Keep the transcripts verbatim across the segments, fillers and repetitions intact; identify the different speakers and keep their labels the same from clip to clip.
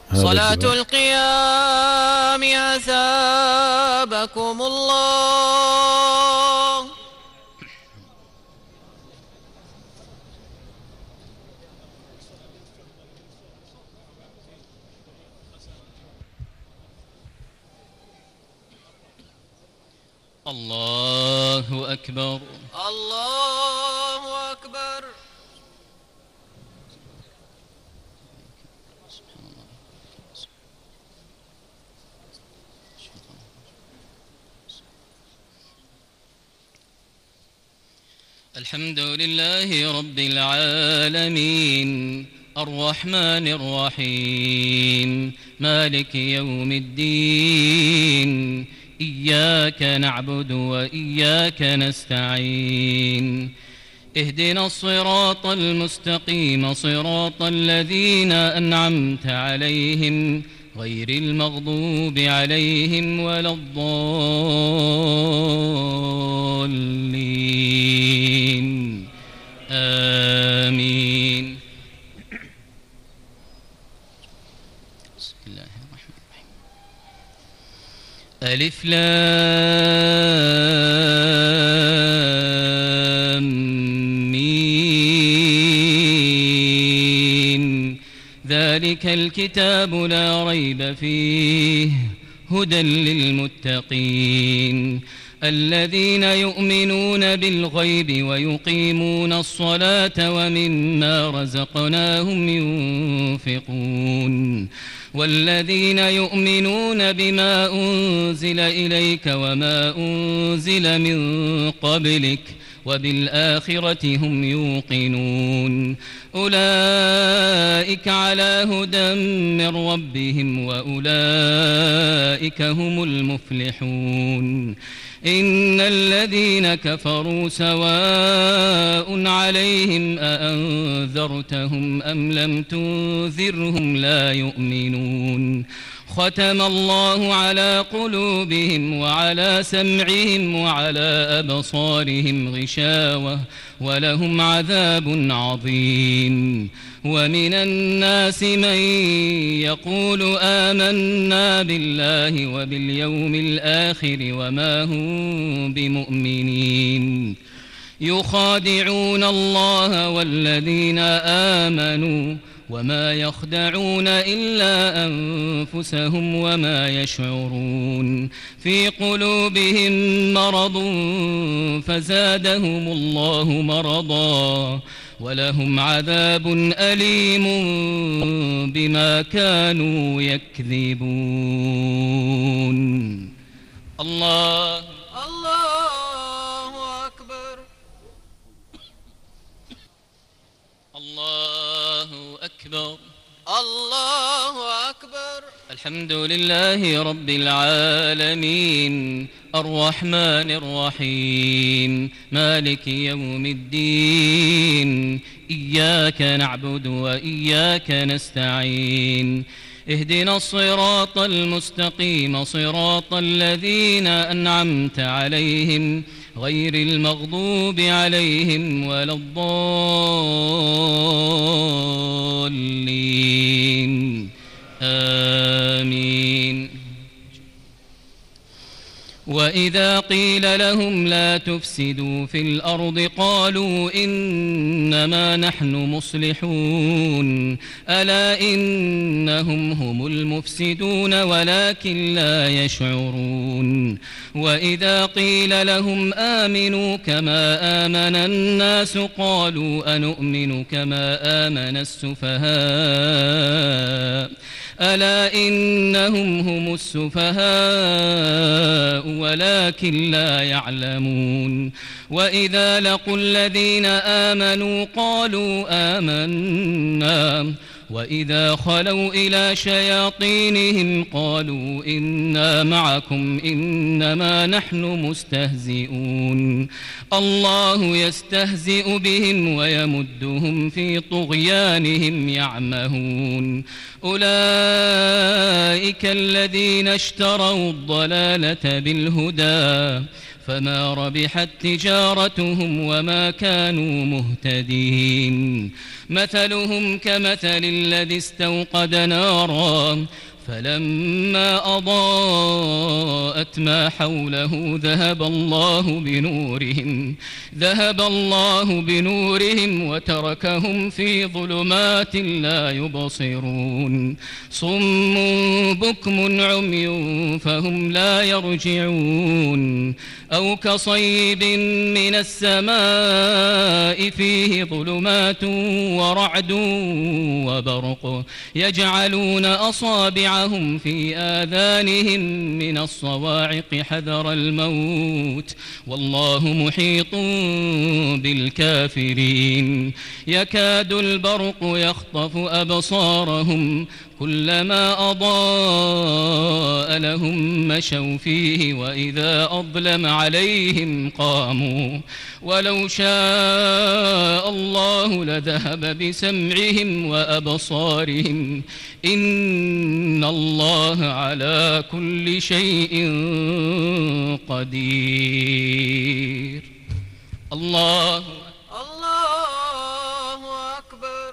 Speaker 1: صلاة القيام أثابكم الله.
Speaker 2: الله أكبر.
Speaker 1: الله أكبر.
Speaker 2: الحمد لله رب العالمين الرحمن الرحيم مالك يوم الدين إياك نعبد وإياك نستعين اهدنا الصراط المستقيم صراط الذين أنعمت عليهم غير المغضوب عليهم ولا الضالين آمين. بسم الله الرحمن الرحيم. ألف لام ميم ذلك الكتاب لا ريب فيه هدى للمتقين الذين يؤمنون بالغيب ويقيمون الصلاة ومما رزقناهم ينفقون والذين يؤمنون بما أنزل إليك وما أنزل من قبلك وبالآخرة هم يوقنون أولئك على هدى من ربهم وأولئك هم المفلحون. إن الذين كفروا سواء عليهم أأنذرتهم أم لم تنذرهم لا يؤمنون ختم الله على قلوبهم وعلى سمعهم وعلى أبصارهم غشاوة ولهم عذاب عظيم. ومن الناس من يقول آمنا بالله وباليوم الآخر وما هم بمؤمنين يخادعون الله والذين آمنوا وما يخدعون إلا أنفسهم وما يشعرون في قلوبهم مرض فزادهم الله مرضا ولهم عذاب أليم بما كانوا يكذبون. الله
Speaker 1: الله أكبر.
Speaker 2: الله أكبر.
Speaker 1: الله أكبر.
Speaker 2: الحمد لله رب العالمين الرحمن الرحيم مالك يوم الدين إياك نعبد وإياك نستعين اهدنا الصراط المستقيم صراط الذين أنعمت عليهم غير المغضوب عليهم ولا الضالين آمين. وإذا قيل لهم لا تفسدوا في الأرض قالوا إنما نحن مصلحون ألا إنهم هم المفسدون ولكن لا يشعرون. وإذا قيل لهم آمنوا كما آمن الناس قالوا أنؤمن كما آمن السفهاء ألا إنهم هم السفهاء ولكن لا يعلمون. وإذا لقوا الذين آمنوا قالوا آمنا وإذا خلوا إلى شياطينهم قالوا إنا معكم إنما نحن مستهزئون الله يستهزئ بهم ويمدهم في طغيانهم يعمهون. أولئك الذين اشتروا الضلالة بالهدى فما ربحت تجارتهم وما كانوا مهتدين. مثلهم كمثل الذي استوقد نارا فلما أضاءت ما حوله ذهب الله بنورهم ذهب الله بنورهم وتركهم في ظلمات لا يبصرون. صم بكم عمي فهم لا يرجعون. أو كصيب من السماء فيه ظلمات ورعد وبرق يجعلون أصابعهم في آذانهم من الصواعق حذر الموت والله محيط بالكافرين. يكاد البرق يخطف أبصارهم كلما أضاء لهم مشوا فيه وإذا أظلم عليهم قاموا ولو شاء الله لذهب بسمعهم وأبصارهم إن الله على كل شيء قدير. الله
Speaker 1: الله أكبر.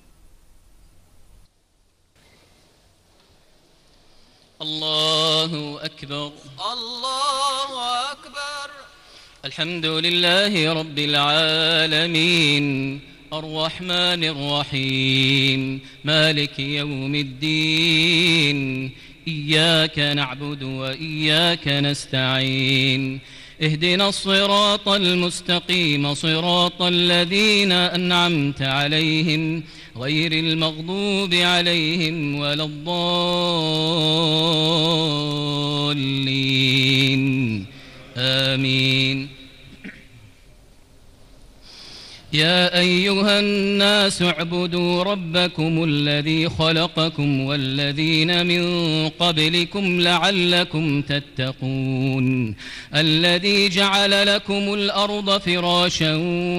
Speaker 2: الله أكبر.
Speaker 1: الله أكبر.
Speaker 2: الحمد لله رب العالمين الرحمن الرحيم مالك يوم الدين. إياك نعبد وإياك نستعين. اهدنا الصراط المستقيم صراط الذين أنعمت عليهم غير المغضوب عليهم ولا الضالين آمين. يا أيها الناس اعبدوا ربكم الذي خلقكم والذين من قبلكم لعلكم تتقون. الذي جعل لكم الأرض فراشا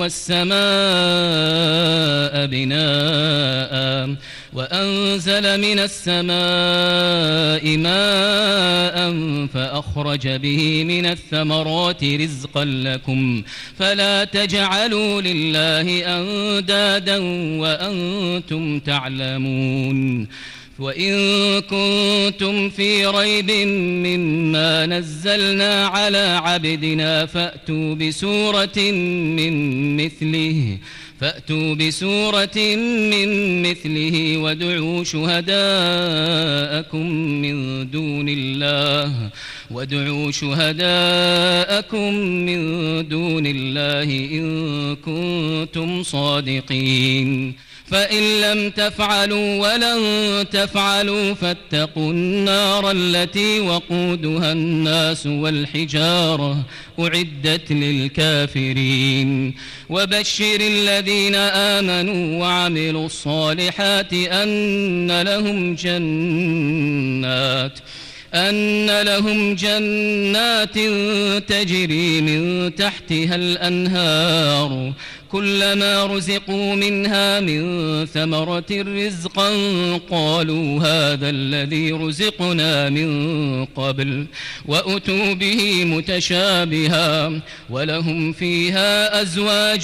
Speaker 2: والسماء بناء وأنزل من السماء ماء فأخرج به من الثمرات رزقا لكم فلا تجعلوا لله أندادا وأنتم تعلمون. وإن كنتم في ريب مما نزلنا على عبدنا فأتوا بسورة من مثله فأتوا بسورة من مثله وادعوا شهداءكم من دون الله وادعوا شهداءكم من دون الله إن كنتم صادقين. فإن لم تفعلوا ولن تفعلوا فاتقوا النار التي وقودها الناس والحجارة أعدت للكافرين. وبشر الذين آمنوا وعملوا الصالحات أن لهم جنات أن لهم جنات تجري من تحتها الأنهار كلما رزقوا منها من ثمرة رزقا قالوا هذا الذي رزقنا من قبل وأتوا به متشابها ولهم فيها أزواج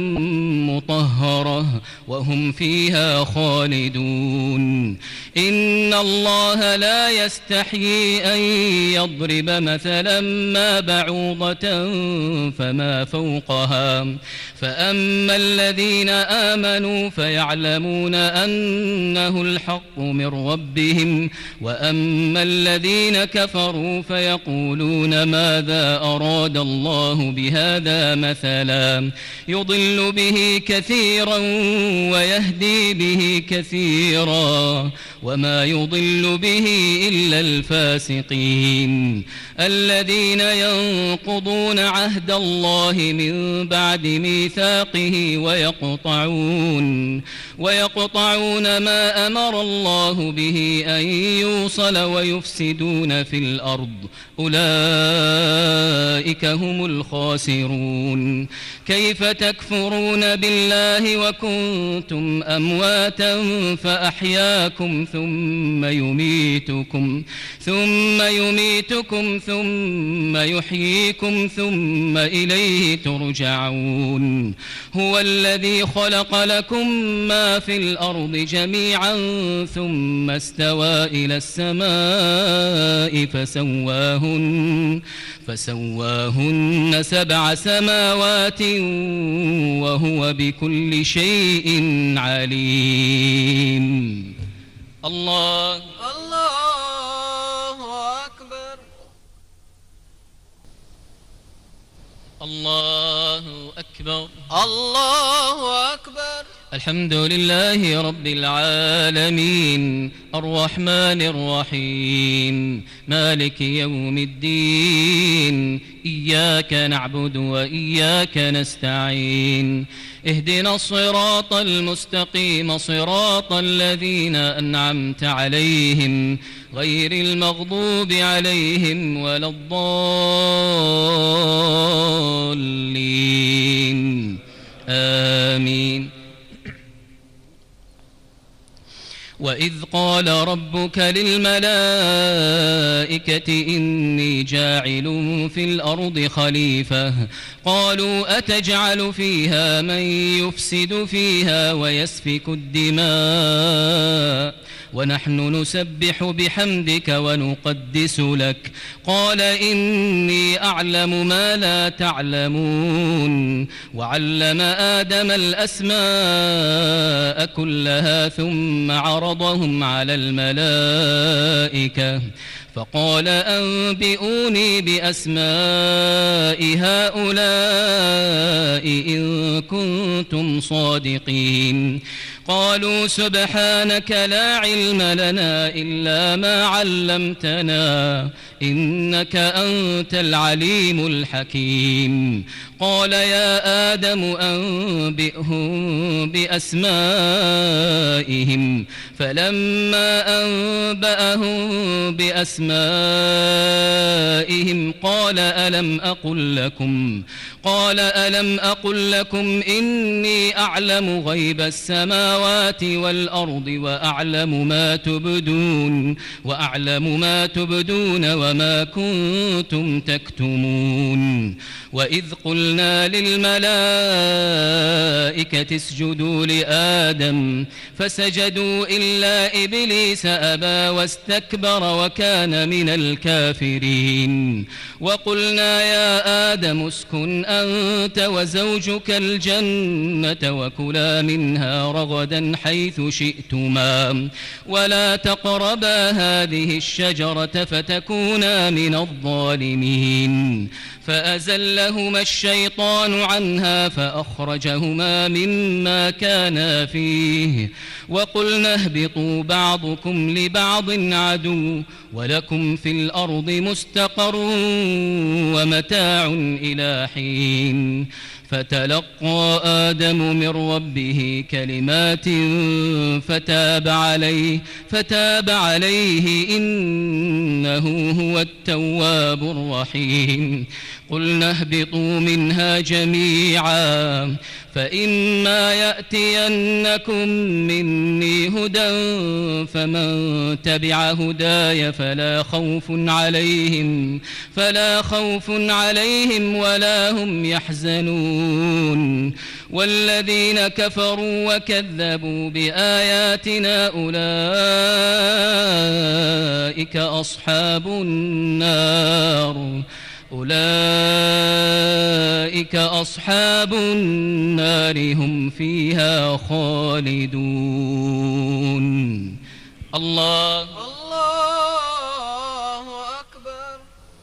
Speaker 2: مطهرة وهم فيها خالدون. إن الله لا يستحيي أن يضرب مثلا ما بعوضة فما فوقها فأما الذين آمنوا فيعلمون أنه الحق من ربهم وأما الذين كفروا فيقولون ماذا أراد الله بهذا مثلا يضل به كثيرا ويهدي به كثيرا وما يضل به إلا الفاسقين الذين ينقضون عهد الله من بعد ميثاقه أعناقه ويقطعون ويقطعون ما أمر الله به أن يوصل ويفسدون في الأرض أولئك هم الخاسرون. كيف تكفرون بالله وكنتم أمواتا فأحياكم ثم يميتكم ثم يميتكم ثم يحييكم ثم إليه ترجعون. هو الذي خلق لكم ما في الأرض جميعا ثم استوى إلى السماء فسواهن فسواهن سبع سماوات وهو بكل شيء عليم. الله
Speaker 1: الله أكبر.
Speaker 2: الله أكبر.
Speaker 1: الله أكبر.
Speaker 2: الحمد لله رب العالمين الرحمن الرحيم مالك يوم الدين إياك نعبد وإياك نستعين اهدنا الصراط المستقيم صراط الذين أنعمت عليهم غير المغضوب عليهم ولا الضالين آمين. وإذ قال ربك للملائكة إني جاعل في الأرض خليفة قالوا أتجعل فيها من يفسد فيها ويسفك الدماء ونحن نسبح بحمدك ونقدس لك قال إني أعلم ما لا تعلمون. وعلم آدم الأسماء كلها ثم عرضهم على الملائكة فقال أنبئوني بأسماء هؤلاء إن كنتم صادقين. قالوا سبحانك لا علم لنا إلا ما علمتنا إنك أنت العليم الحكيم. قال يا آدم أنبئهم بأسمائهم فلما أنبأهم بأسمائهم قال ألم أقل لكم قال ألم أقل لكم إني أعلم غيب السماوات والأرض وأعلم ما تبدون وأعلم ما تبدون وما كنتم تكتمون. وإذ قلنا للملائكة اسجدوا لآدم فسجدوا إلا إبليس أبى واستكبر وكان من الكافرين. وقلنا يا آدم اسكن أنت وزوجك الجنة وكلا منها رغدا حيث شئتما ولا تقربا هذه الشجرة فتكونا من الظالمين. فأزلهما الشيطان عنها فأخرجهما مما كانا فيه وقلنا اهبطوا بعضكم لبعض عدو ولكم في الأرض مستقر ومتاع إلى حين. فتلقى آدم من ربه كلمات فتاب عليه فتاب عليه إنه هو التواب الرحيم. قلنا اهبطوا منها جميعا فإما يأتينكم مني هدى فمن تبع هداي فلا خوف عليهم فلا خوف عليهم ولا هم يحزنون. والذين كفروا وكذبوا بآياتنا أولئك أصحاب النار أولئك أصحاب النار هم فيها خالدون. الله
Speaker 1: الله أكبر.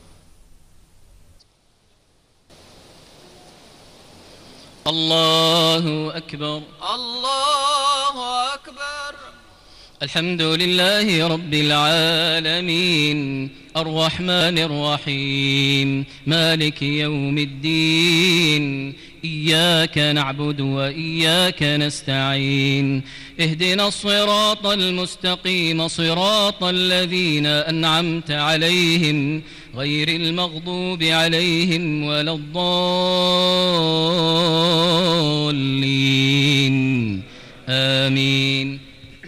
Speaker 2: الله أكبر.
Speaker 1: الله أكبر.
Speaker 2: الحمد لله رب العالمين الرحمن الرحيم مالك يوم الدين إياك نعبد وإياك نستعين اهدنا الصراط المستقيم صراط الذين أنعمت عليهم غير المغضوب عليهم ولا الضالين آمين.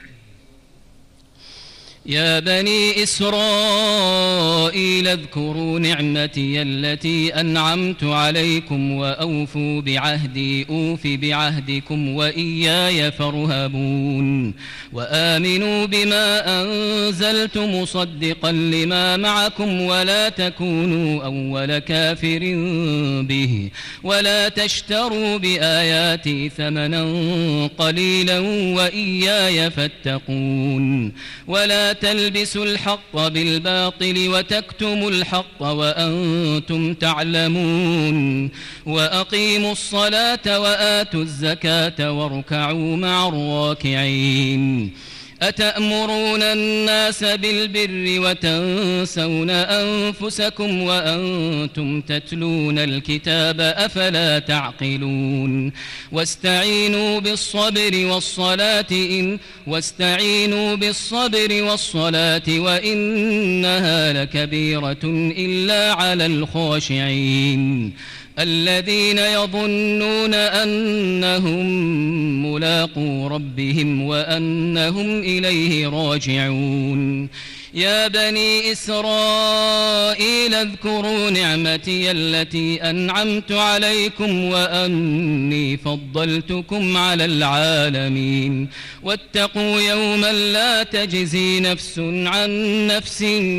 Speaker 2: يا بني إسرائيل اذكروا نعمتي التي أنعمت عليكم وأوفوا بعهدي أوف بعهدكم وإياي فارهبون وآمنوا بما أنزلت مصدقا لما معكم ولا تكونوا أول كافر به ولا تشتروا بآياتي ثمنا قليلا وإياي فاتقون ولا تلبسوا الحق بالباطل وتكتموا الحق وأنتم تعلمون وأقيموا الصلاة وآتوا الزكاة واركعوا مع الراكعين أتأمرون الناس بالبر وتنسون أنفسكم وأنتم تتلون الكتاب أفلا تعقلون واستعينوا بالصبر والصلاة إن واستعينوا بالصبر والصلاة وإنها لكبيرة إلا على الخاشعين الذين يظنون أنهم ملاقو ربهم وأنهم إليه راجعون. يا بني إسرائيل اذكروا نعمتي التي أنعمت عليكم وأني فضلتكم على العالمين واتقوا يوما لا تجزي نفس عن نفس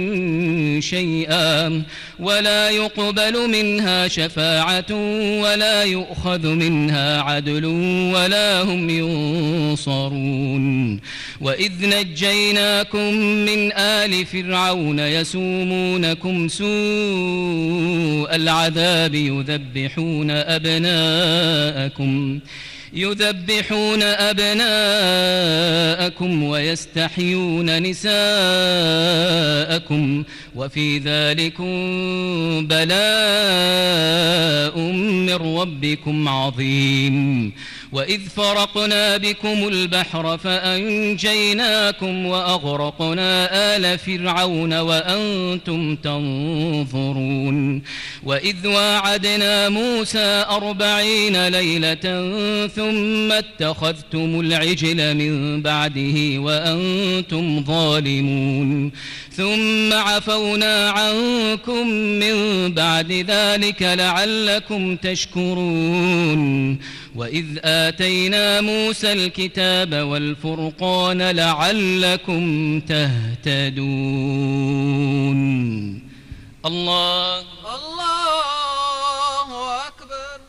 Speaker 2: شيئا ولا يقبل منها شفاعة ولا يؤخذ منها عدل ولا هم ينصرون. وإذ نجيناكم من آل فرعون يسومونكم سوء العذاب يذبحون أبناءكم يذبحون أبناءكم ويستحيون نساءكم وفي ذلكم بلاء من ربكم عظيم. وإذ فرقنا بكم البحر فأنجيناكم وأغرقنا آل فرعون وأنتم تنظرون. وإذ واعدنا موسى أربعين ليلة ثم اتخذتم العجل من بعده وأنتم ظالمون ثم عفونا عنكم من بعد ذلك لعلكم تشكرون. وإذ آتينا موسى الكتاب والفرقان لعلكم تهتدون. الله
Speaker 1: الله أكبر.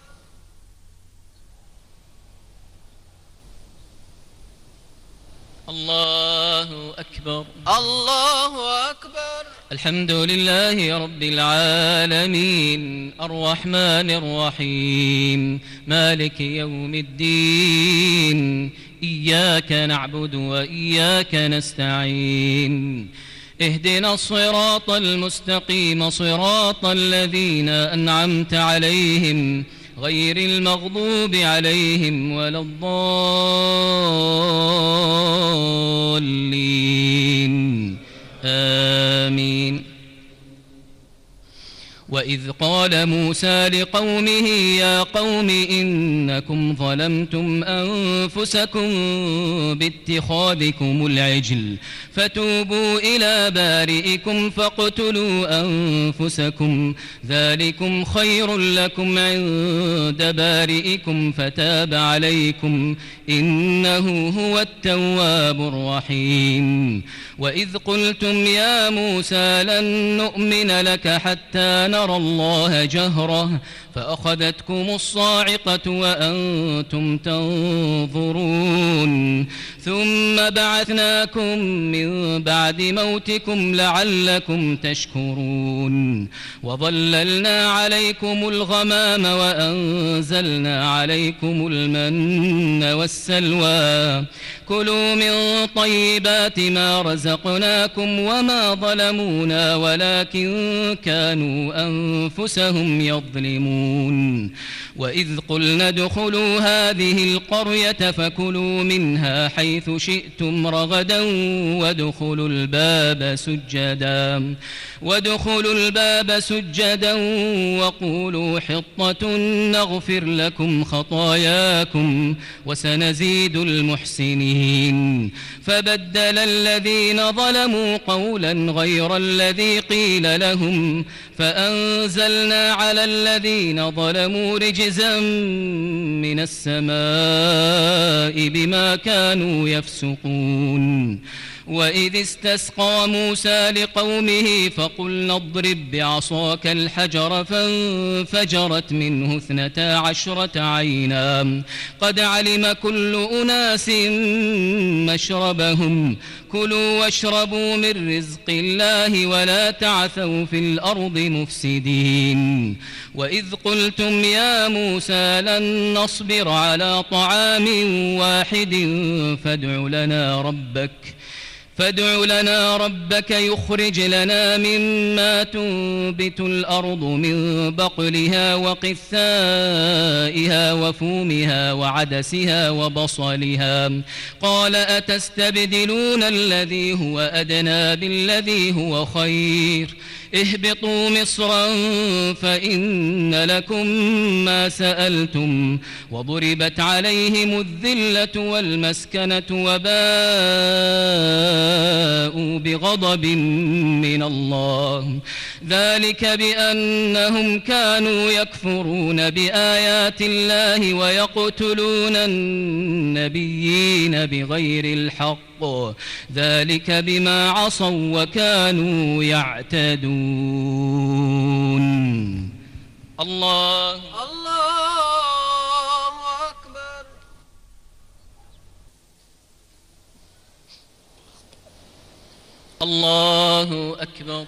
Speaker 2: الله أكبر.
Speaker 1: الله أكبر.
Speaker 2: الحمد لله رب العالمين الرحمن الرحيم مالك يوم الدين إياك نعبد وإياك نستعين اهدنا الصراط المستقيم صراط الذين أنعمت عليهم غير المغضوب عليهم ولا الضالين آمين. وإذ قال موسى لقومه يا قوم إنكم ظلمتم أنفسكم باتخاذكم العجل فتوبوا إلى بارئكم فاقتلوا أنفسكم ذلكم خير لكم عند بارئكم فتاب عليكم إنه هو التواب الرحيم. وإذ قلتم يا موسى لن نؤمن لك حتى نرى الله جهرة فأخذتكم الصاعقة وأنتم تنظرون ثم بعثناكم من بعد موتكم لعلكم تشكرون. وظللنا عليكم الغمام وأنزلنا عليكم المن والسلوى كلوا من طيبات ما رزقناكم وما ظلمونا ولكن كانوا أنفسهم يظلمون. يفسقون وإذ قلنا ادخلوا هذه القرية فكلوا منها حيث شئتم رغدا وادخلوا الباب سجدا وادخلوا الباب سجدا وقولوا حطة نغفر لكم خطاياكم وسنزيد المحسنين فبدل الذين ظلموا قولا غير الذي قيل لهم فأنزلنا على الذين ظلموا رجزا من السماء بما كانوا يفسقون وإذ استسقى موسى لقومه فقلنا اضرب بعصاك الحجر فانفجرت منه اثنتا عشرة عينا قد علم كل أناس مشربهم كلوا واشربوا من رزق الله ولا تعثوا في الأرض مفسدين وإذ قلتم يا موسى لن نصبر على طعام واحد فادع لنا ربك فادع لنا ربك يخرج لنا مما تنبت الأرض من بقلها وقثائها وفومها وعدسها وبصلها قال أتستبدلون الذي هو أدنى بالذي هو خير اهبطوا مصرا فإن لكم ما سألتم وضربت عليهم الذلة والمسكنة وباءوا بغضب من الله ذلك بأنهم كانوا يكفرون بآيات الله ويقتلون النبيين بغير الحق ذلك بما عصوا وكانوا يعتدون الله
Speaker 1: الله أكبر
Speaker 2: الله أكبر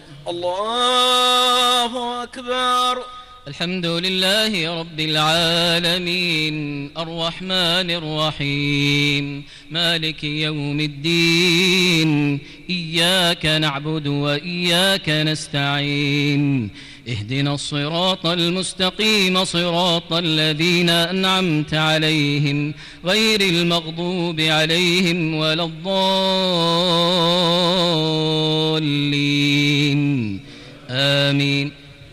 Speaker 1: الله أكبر
Speaker 2: الحمد لله رب العالمين الرحمن الرحيم مالك يوم الدين إياك نعبد وإياك نستعين اهدنا الصراط المستقيم صراط الذين أنعمت عليهم غير المغضوب عليهم ولا الضالين آمين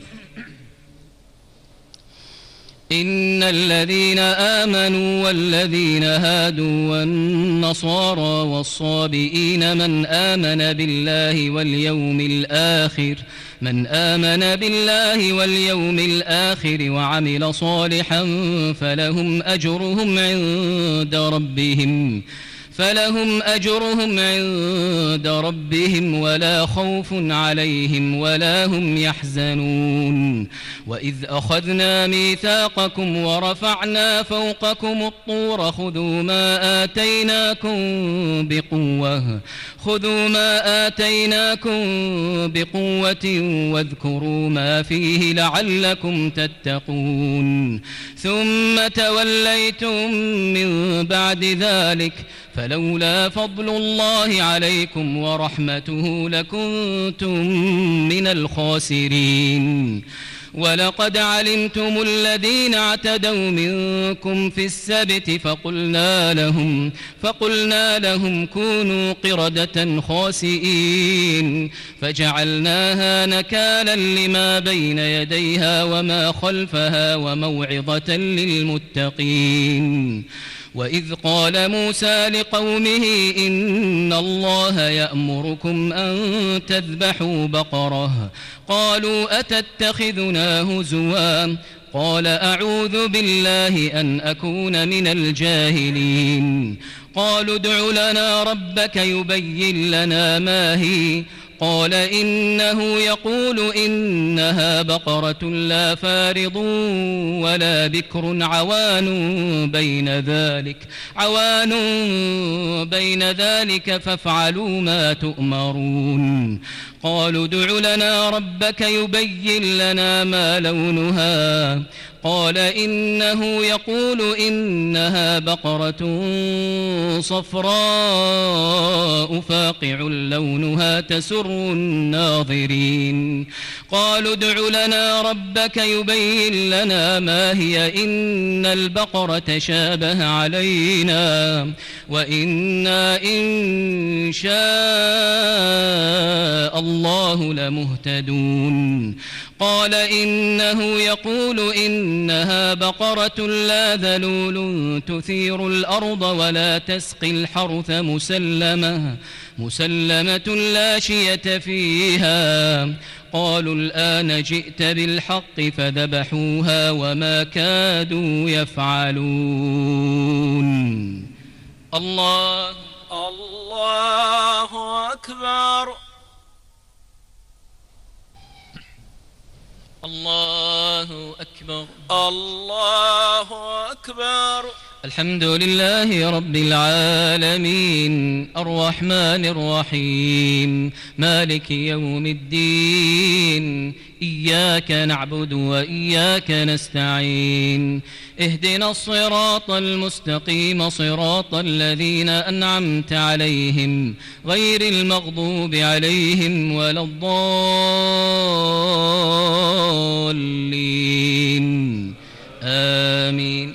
Speaker 2: إن الذين آمنوا والذين هادوا والنصارى والصابئين من آمن بالله واليوم الآخر من آمن بالله واليوم الآخر وعمل صالحا فلهم أجرهم عند ربهم فلهم أجرهم عند ربهم ولا خوف عليهم ولا هم يحزنون وإذ أخذنا ميثاقكم ورفعنا فوقكم الطور خذوا ما آتيناكم بقوة خذوا ما آتيناكم بقوة واذكروا ما فيه لعلكم تتقون ثم توليتم من بعد ذلك فلولا فضل الله عليكم ورحمته لكنتم من الخاسرين ولقد علمتم الذين اعتدوا منكم في السبت فقلنا لهم فقلنا لهم كونوا قردة خاسئين فجعلناها نكالا لما بين يديها وما خلفها وموعظة للمتقين وإذ قال موسى لقومه إن الله يأمركم أن تذبحوا بقرة قالوا أتتخذنا هزوا قال أعوذ بالله أن أكون من الجاهلين قالوا ادع لنا ربك يبين لنا ما هي قال إنه يقول إنها بقرة لا فارض ولا بكر عوان بين ذلك عوان بين ذلك فافعلوا ما تؤمرون قالوا ادع لنا ربك يبين لنا ما لونها قال إنه يقول إنها بقرة صفراء فاقع لونها تسر الناظرين قالوا ادع لنا ربك يبين لنا ما هي إن البقرة شابه علينا وإنا إن شاء الله لمهتدون قال إنه يقول إنها بقرة لا ذلول تثير الأرض ولا تسقي الحرث مسلمة مسلمة لا شية فيها قالوا الآن جئت بالحق فذبحوها وما كادوا يفعلون الله
Speaker 1: الله أكبر
Speaker 2: الله أكبر
Speaker 1: الله أكبر
Speaker 2: الحمد لله رب العالمين الرحمن الرحيم مالك يوم الدين إياك نعبد وإياك نستعين اهدنا الصراط المستقيم صراط الذين أنعمت عليهم غير المغضوب عليهم ولا الضالين آمين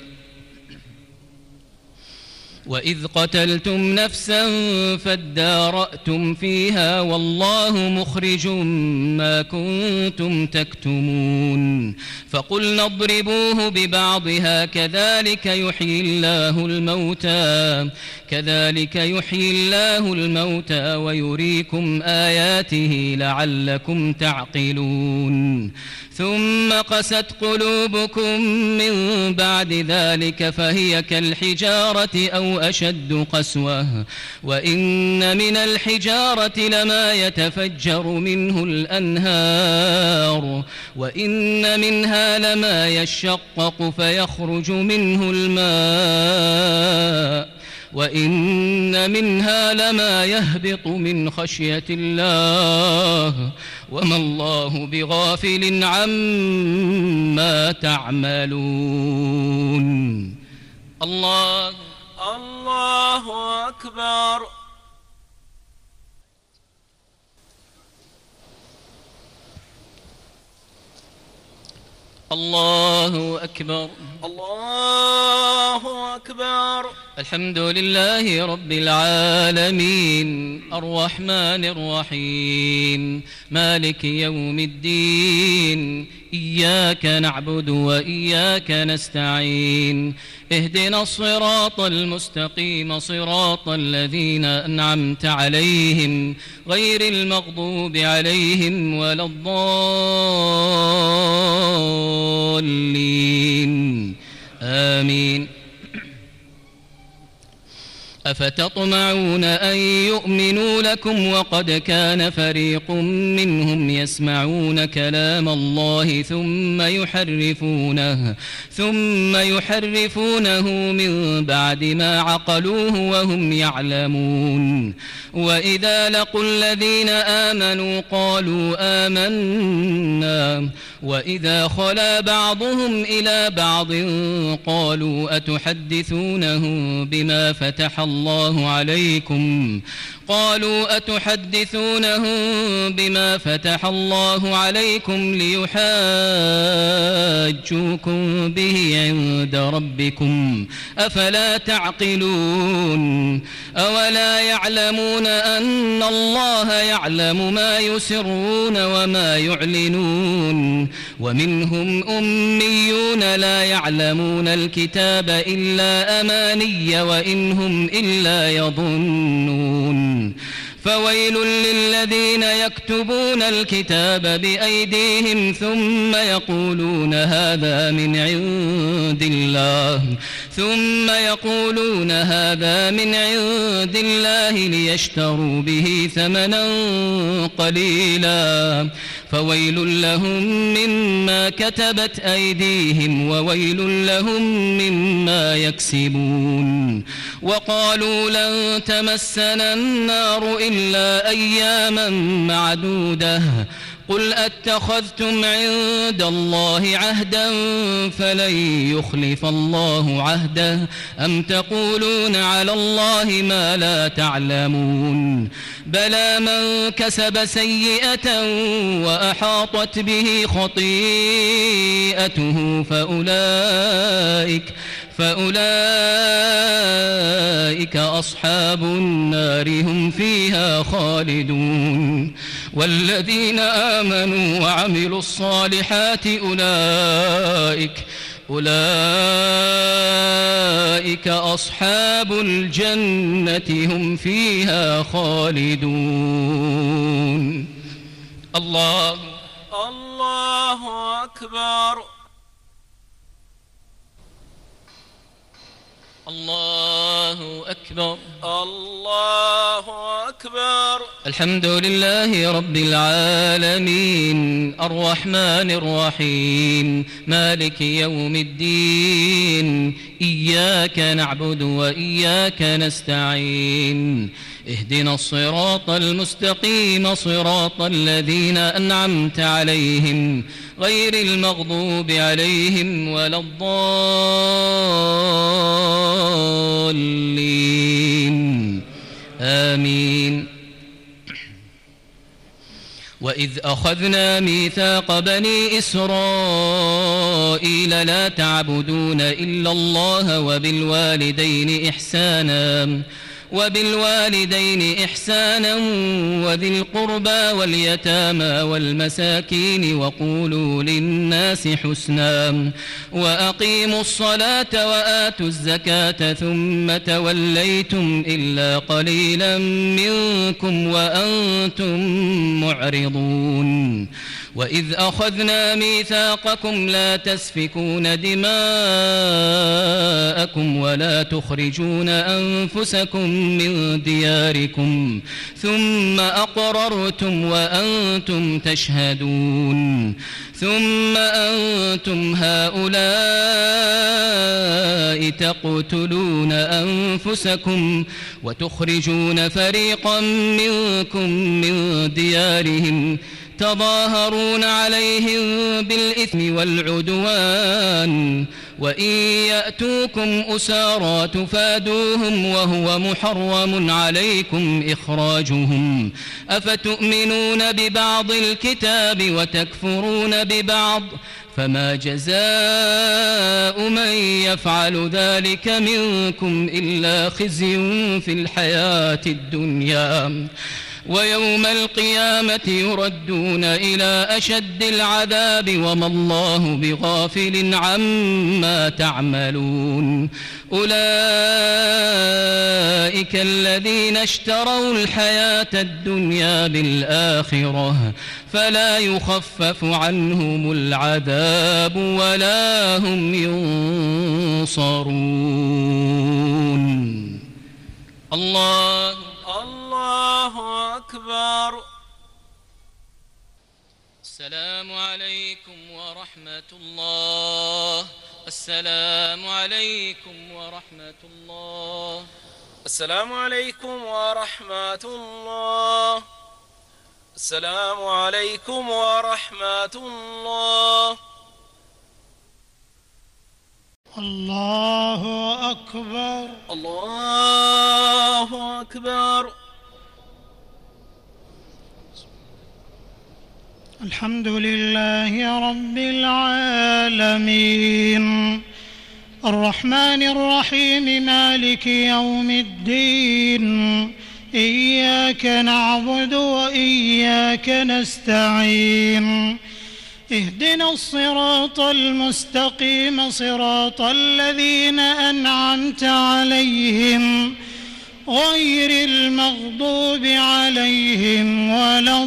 Speaker 2: وإذ قتلتم نفسا فادارأتم فيها والله مخرج ما كنتم تكتمون فقلنا اضربوه ببعضها كذلك يحيي الله الموتى كذلك يحيي الله الموتى ويريكم آياته لعلكم تعقلون ثم قست قلوبكم من بعد ذلك فهي كالحجارة أو أشد قسوة وإن من الحجارة لما يتفجر منه الأنهار وإن منها لما يشقق فيخرج منه الماء وإن منها لما يهبط من خشية الله وما الله بغافل عما تعملون الله
Speaker 1: الله أكبر
Speaker 2: الله أكبر
Speaker 1: الله أكبر
Speaker 2: الحمد لله رب العالمين الرحمن الرحيم مالك يوم الدين إياك نعبد وإياك نستعين اهدنا الصراط المستقيم صراط الذين أنعمت عليهم غير المغضوب عليهم ولا الضالين آمين أفتطمعون أن يؤمنوا لكم وقد كان فريق منهم يسمعون كلام الله ثم يحرفونه ثم يحرفونه من بعد ما عقلوه وهم يعلمون وإذا لقوا الذين آمنوا قالوا آمنا وإذا خلا بعضهم إلى بعض قالوا أتحدثونهم بما فتح الله عليكم قالوا أتحدثونهم بما فتح الله عليكم ليحاجوكم به عند ربكم أفلا تعقلون أولا يعلمون أن الله يعلم ما يسرون وما يعلنون ومنهم أميون لا يعلمون الكتاب إلا أماني وإن هم إلا يظنون فويل للذين يكتبون الكتاب بأيديهم ثم يقولون هذا من عند الله ثم يقولون هذا من عند الله ليشتروا به ثمنا قليلا فويل لهم مما كتبت أيديهم وويل لهم مما يكسبون وقالوا لن تمسنا النار إلا إلا أياما معدودة قل أتخذتم عند الله عهدا فلن يخلف الله عهده أم تقولون على الله ما لا تعلمون بلى من كسب سيئة وأحاطت به خطيئته فأولئك فأولئك أصحاب النار هم فيها خالدون والذين آمنوا وعملوا الصالحات أولئك أولئك أصحاب الجنة هم فيها خالدون. الله
Speaker 1: الله أكبر.
Speaker 2: الله أكبر.
Speaker 1: الله أكبر.
Speaker 2: الحمد لله رب العالمين الرحمن الرحيم مالك يوم الدين إياك نعبد وإياك نستعين اهدنا الصراط المستقيم صراط الذين أنعمت عليهم غير المغضوب عليهم ولا الضالين آمين. وإذ أخذنا ميثاق بني إسرائيل لا تعبدون إلا الله وبالوالدين إحسانا وبالوالدين إحسانا وذي القربى واليتامى والمساكين وقولوا للناس حسنا وأقيموا الصلاة وآتوا الزكاة ثم توليتم إلا قليلا منكم وأنتم معرضون. وإذ أخذنا ميثاقكم لا تسفكون دماءكم ولا تخرجون أنفسكم من دياركم ثم أقررتم وأنتم تشهدون ثم أنتم هؤلاء تقتلون أنفسكم وتخرجون فريقا منكم من ديارهم تظاهرون عليهم بالإثم والعدوان وإن يأتوكم أسارى تفادوهم وهو محرم عليكم إخراجهم أفتؤمنون ببعض الكتاب وتكفرون ببعض فما جزاء من يفعل ذلك منكم إلا خزي في الحياة الدنيا ويوم القيامة يردون إلى أشد العذاب وما الله بغافل عما تعملون. أولئك الذين اشتروا الحياة الدنيا بالآخرة فلا يخفف عنهم العذاب ولا هم ينصرون. الله
Speaker 1: الله أكبر.
Speaker 2: السلام عليكم ورحمة الله. السلام عليكم ورحمة الله.
Speaker 1: السلام عليكم ورحمة الله. السلام عليكم ورحمة الله.
Speaker 3: الله أكبر.
Speaker 1: الله أكبر.
Speaker 3: الحمد لله رب العالمين الرحمن الرحيم مالك يوم الدين إياك نعبد وإياك نستعين اهدنا الصراط المستقيم صراط الذين أنعمت عليهم غير المغضوب عليهم ولا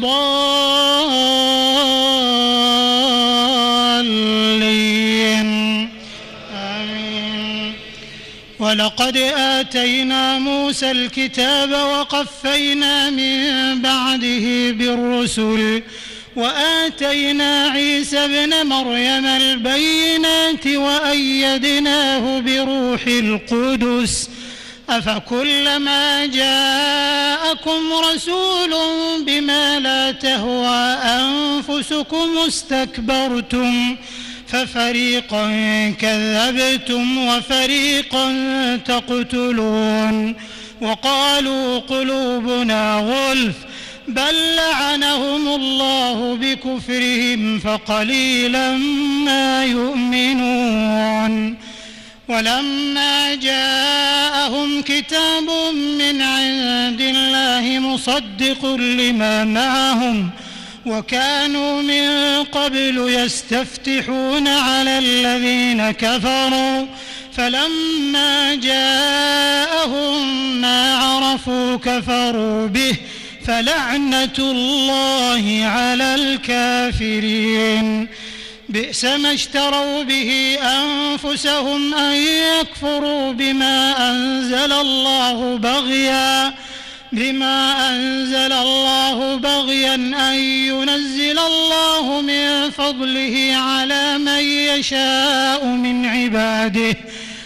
Speaker 3: الضالين آمين. ولقد آتينا موسى الكتاب وقفينا من بعده بالرسل وآتينا عيسى ابن مريم البينات وأيدناه بروح القدس أفكلما جاءكم رسول بما لا تهوى أنفسكم استكبرتم ففريقا كذبتم وفريقا تقتلون وقالوا قلوبنا غلف بل لعنهم الله بكفرهم فقليلا ما يؤمنون ولما جاءهم كتاب من عند الله مصدق لما معهم وكانوا من قبل يستفتحون على الذين كفروا فلما جاءهم ما عرفوا كفروا به فلعنة الله على الكافرين بئس ما اشتروا به أنفسهم أن يكفروا بما أنزل الله بغيا بما أنزل الله بغيا أن ينزل الله من فضله على من يشاء من عباده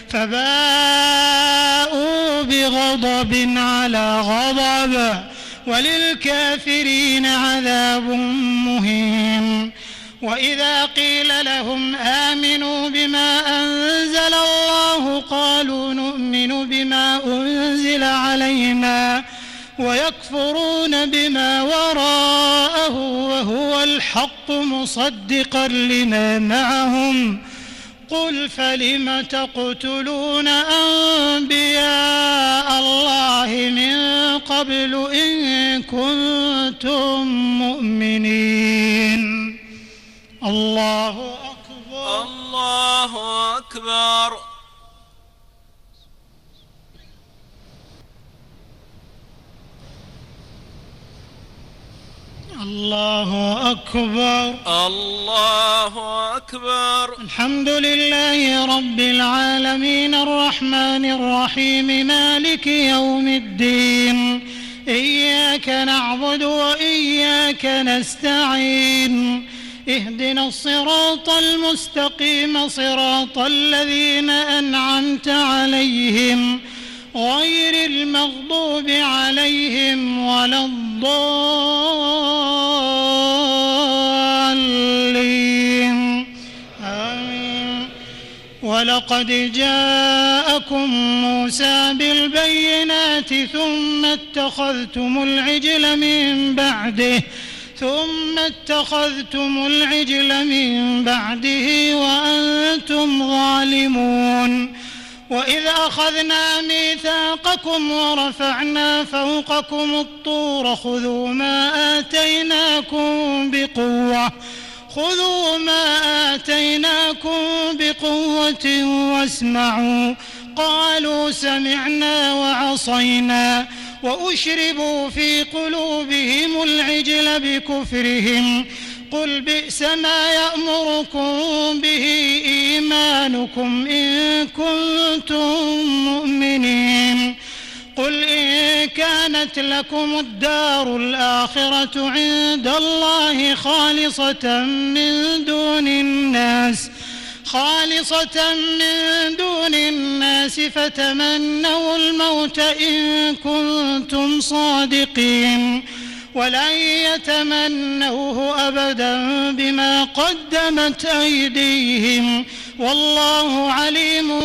Speaker 3: فباءوا بغضب على غضب وللكافرين عذاب مهين وإذا قيل لهم آمنوا بما أنزل الله قالوا نؤمن بما أنزل علينا ويكفرون بما وراءه وهو الحق مصدقا لما معهم قل فلم تقتلون أنبياء الله من قبل إن كنتم مؤمنين الله أكبر
Speaker 1: الله أكبر
Speaker 3: الله أكبر
Speaker 1: الله أكبر
Speaker 3: الحمد لله رب العالمين الرحمن الرحيم مالك يوم الدين إياك نعبد وإياك نستعين اهدنا الصراط المستقيم صراط الذين أنعمت عليهم غير المغضوب عليهم ولا الضالين آمين ولقد جاءكم موسى بالبينات ثم اتخذتم العجل من بعده ثم اتخذتم العجل من بعده وأنتم ظالمون وإذ أخذنا ميثاقكم ورفعنا فوقكم الطور خذوا ما آتيناكم بقوة خذوا ما آتيناكم بقوة واسمعوا قالوا سمعنا وعصينا وأشربوا في قلوبهم العجل بكفرهم قل بئس ما يأمركم به إيمانكم إن كنتم مؤمنين قل إن كانت لكم الدار الآخرة عند الله خالصة من دون الناس خالصة من دون الناس فتمنوا الموت إن كنتم صادقين ولن يتمنوه أبدا بما قدمت أيديهم والله عليم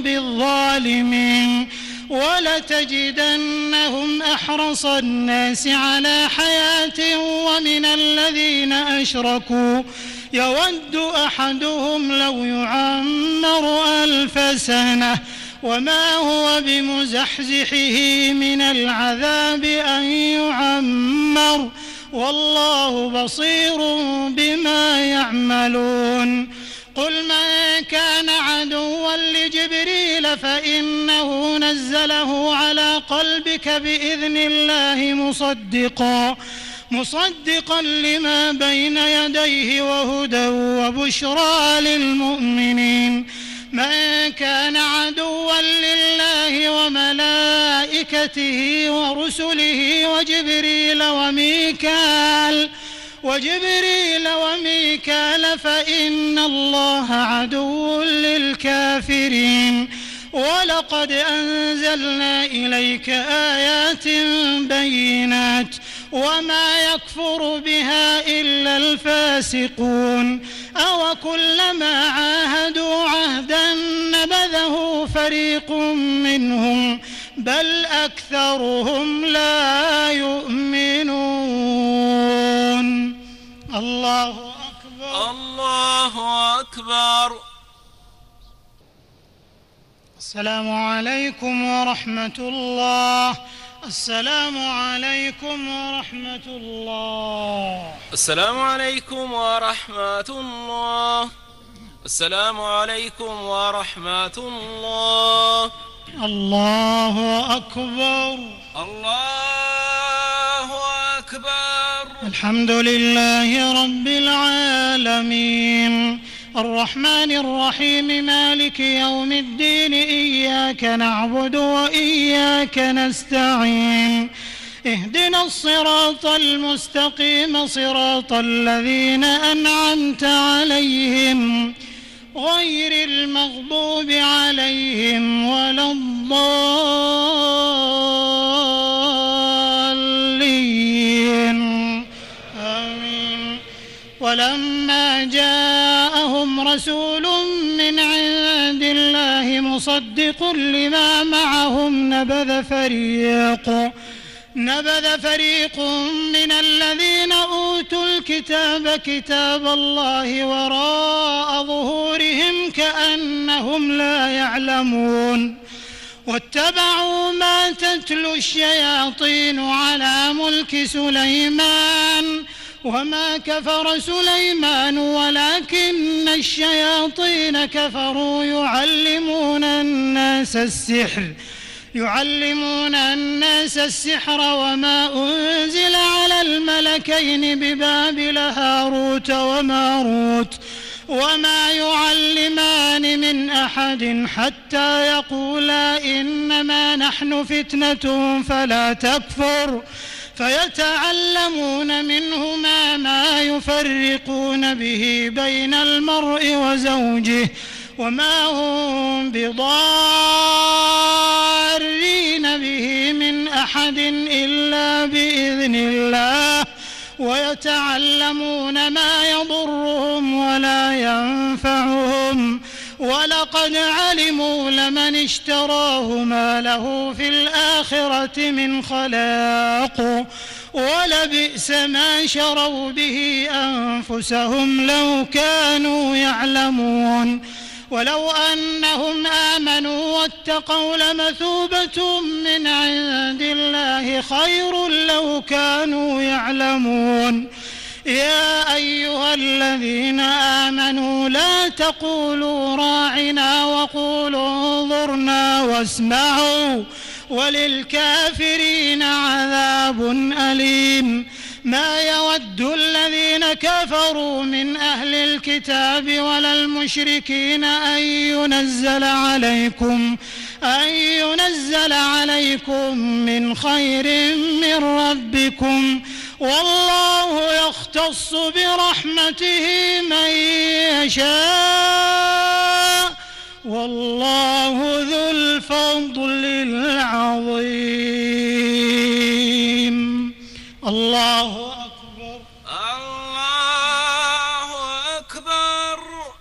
Speaker 3: بالظالمين ولتجدنهم أحرص الناس على حياة ومن الذين أشركوا يود أحدهم لو يعمر ألف سنة وما هو بمزحزحه من العذاب أن يعمر والله بصير بما يعملون قل من كان عدوا لجبريل فإنه نزله على قلبك بإذن الله مصدقا مصدقا لما بين يديه وهدى وبشرى للمؤمنين من كان عدوا لله وملائكته ورسله وجبريل وميكال وجبريل وميكال فإن الله عدو للكافرين ولقد أنزلنا إليك آيات بينات وما يكفر بها إلا الفاسقون أو كلما عاهدوا عهدا نبذه فريق منهم بل أكثرهم لا يؤمنون. الله أكبر.
Speaker 1: الله أكبر.
Speaker 3: السلام عليكم ورحمة الله. السلام عليكم ورحمة الله.
Speaker 1: السلام عليكم ورحمة الله. السلام عليكم ورحمة الله.
Speaker 3: الله أكبر.
Speaker 1: الله أكبر.
Speaker 3: الحمد لله رب العالمين الرحمن الرحيم مالك يوم الدين إياك نعبد وإياك نستعين اهدنا الصراط المستقيم صراط الذين أنعمت عليهم غير المغضوب عليهم ولا الضالين آمين. ولما جاءهم رسول من عند الله مصدق لما معهم نبذ فريق نبذ فريق من الذين أوتوا الكتاب كتاب الله وراء ظهورهم كأنهم لا يعلمون واتبعوا ما تتلو الشياطين على ملك سليمان وما كفر سليمان ولكن الشياطين كفروا يعلمون الناس السحر يعلمون الناس السحر وما أنزل على الملكين ببابل هاروت وماروت وما يعلمان من أحد حتى يقولا إنما نحن فتنة فلا تكفر فيتعلمون منهما ما يفرقون به بين المرء وزوجه وما هم بضارين به من أحد إلا بإذن الله ويتعلمون ما يضرهم ولا ينفعهم ولقد علموا لمن اشتراه ما له في الآخرة من خلاق ولبئس ما شروا به أنفسهم لو كانوا يعلمون ولو أنهم آمنوا واتقوا لمثوبة من عند الله خير لو كانوا يعلمون. يا أيها الذين آمنوا لا تقولوا راعنا وقولوا انظرنا واسمعوا وللكافرين عذاب أليم. ما يود الذين كفروا من أهل الكتاب ولا المشركين أن ينزل عليكم أن ينزل عليكم من خير من ربكم والله يختص برحمته من يشاء والله ذو الفضل العظيم. الله أكبر.
Speaker 1: الله أكبر.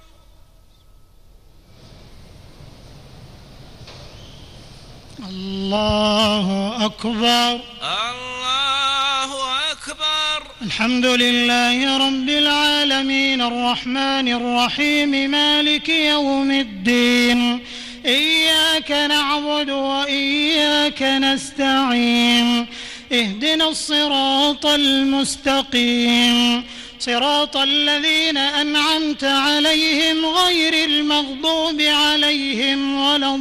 Speaker 3: الله أكبر.
Speaker 1: الله أكبر.
Speaker 3: الحمد لله رب العالمين الرحمن الرحيم مالك يوم الدين إياك نعبد وإياك نستعين اهدنا الصراط المستقيم صراط الذين أنعمت عليهم غير المغضوب عليهم ولا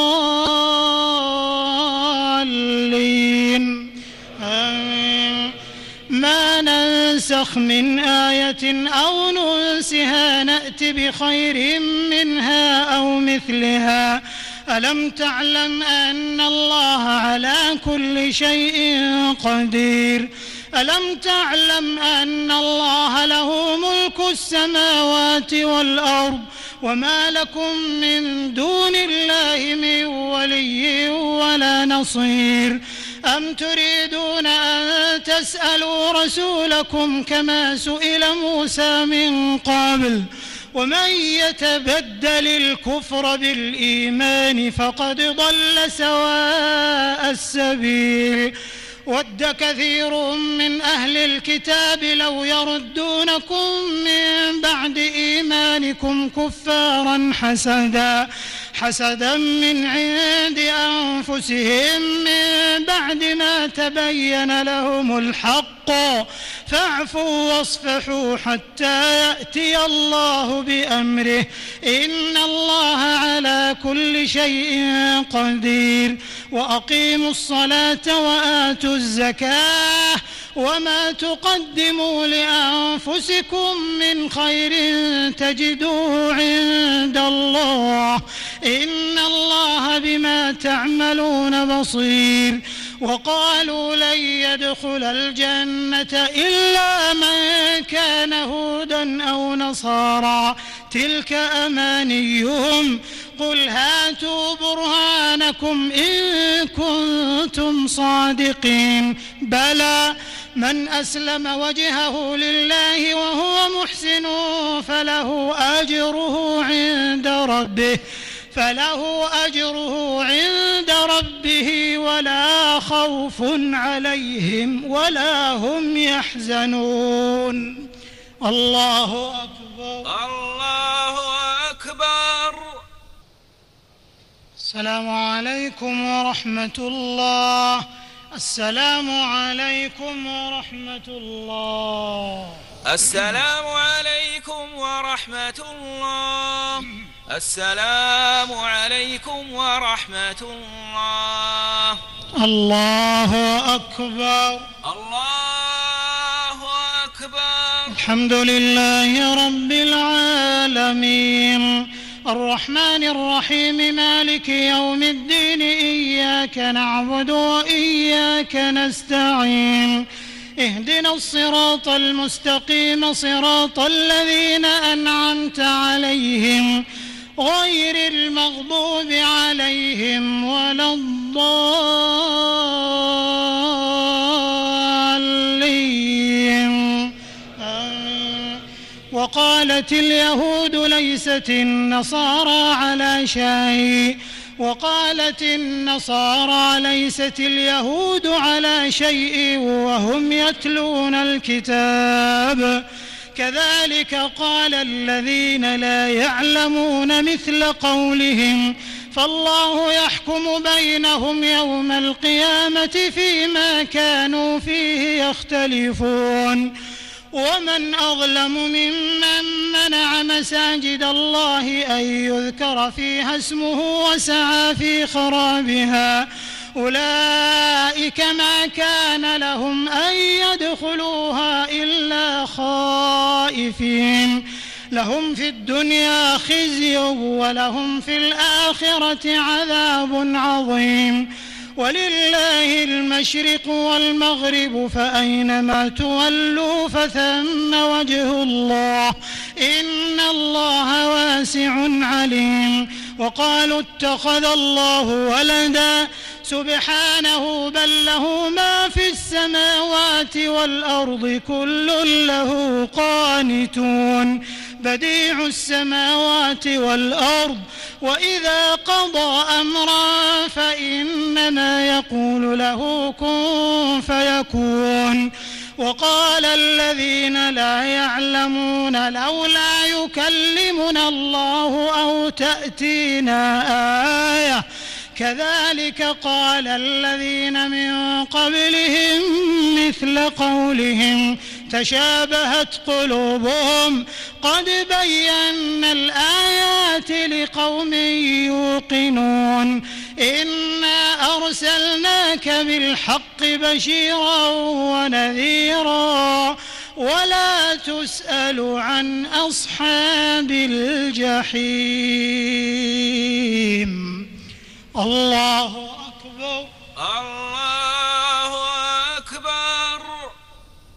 Speaker 3: الضالين آمين. ما ننسخ من آية أو ننسها نأت بخير منها أو مثلها ألم تعلم أن الله على كل شيء قدير ألم تعلم أن الله له ملك السماوات والأرض وما لكم من دون الله من ولي ولا نصير أم تريدون أن تسألوا رسولكم كما سئل موسى من قبل ومن يتبدل الكفر بالإيمان فقد ضل سواء السبيل ود كثير من أهل الكتاب لو يردونكم من بعد إيمانكم كفارا حسدا حسدا من عند أنفسهم من بعد ما تبين لهم الحق فاعفوا واصفحوا حتى يأتي الله بأمره إن الله على كل شيء قدير وأقيموا الصلاة وآتوا الزكاة وما تقدموا لأنفسكم من خير تجدوه عند الله إن الله بما تعملون بصير وقالوا لن يدخل الجنة إلا من كان هودا أو نصارى تلك أمانيهم قل هاتوا برهانكم إن كنتم صادقين بلى من أسلم وجهه لله وهو محسن فله أجره عند ربه فله أجره عند ربه ولا خوف عليهم ولا هم يحزنون الله أكبر
Speaker 1: الله أكبر.
Speaker 3: السلام عليكم ورحمة الله. السلام عليكم ورحمة الله.
Speaker 1: السلام عليكم ورحمة الله. السلام عليكم ورحمة الله.
Speaker 3: الله أكبر.
Speaker 1: الله أكبر.
Speaker 3: الحمد لله رب العالمين الرحمن الرحيم مالك يوم الدين إياك نعبد وإياك نستعين اهدنا الصراط المستقيم صراط الذين أنعمت عليهم غير المغضوب عليهم ولا الضالين. وقالت اليهود ليست النصارى على شيء وقالت النصارى ليست اليهود على شيء وهم يتلون الكتاب كذلك قال الذين لا يعلمون مثل قولهم فالله يحكم بينهم يوم القيامة فيما كانوا فيه يختلفون. ومن أظلم ممن منع مساجد الله أن يذكر فيها اسمه وسعى في خرابها أولئك ما كان لهم أن يدخلوها إلا خائفين لهم في الدنيا خزي ولهم في الآخرة عذاب عظيم. ولله المشرق والمغرب فأينما تولوا فثم وجه الله إن الله واسع عليم. وقالوا اتخذ الله ولدا سبحانه بل له ما في السماوات والأرض كل له قانتون بديع السماوات والأرض وإذا قضى أمرا فإنما يقول له كن فيكون. وقال الذين لا يعلمون لولا يكلمنا الله أو تأتينا آية كذلك قال الذين من قبلهم مثل قولهم تشابهت قلوبهم قد بينا الآيات لقوم يوقنون. إنا أرسلناك بالحق بشيرا ونذيرا ولا تسأل عن أصحاب الجحيم. الله أكبر.
Speaker 1: الله أكبر.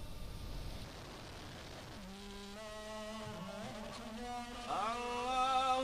Speaker 1: الله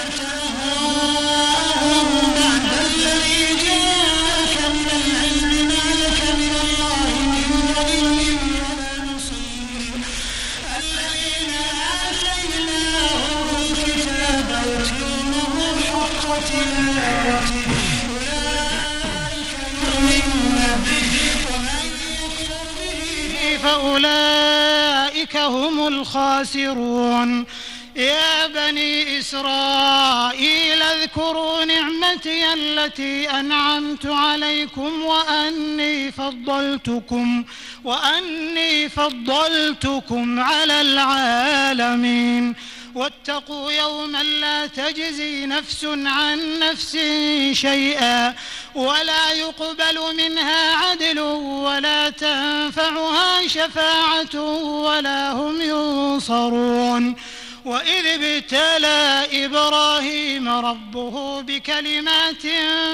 Speaker 3: فأولئك هم الخاسرون. يا بني إسرائيل اذكروا نعمتي التي أنعمت عليكم وأني فضلتكم وأني فضلتكم على العالمين. واتقوا يوما لا تجزي نفس عن نفس شيئا ولا يقبل منها عدل ولا تنفعها شفاعة ولا هم ينصرون. وإذ ابتلى إبراهيم ربه بكلمات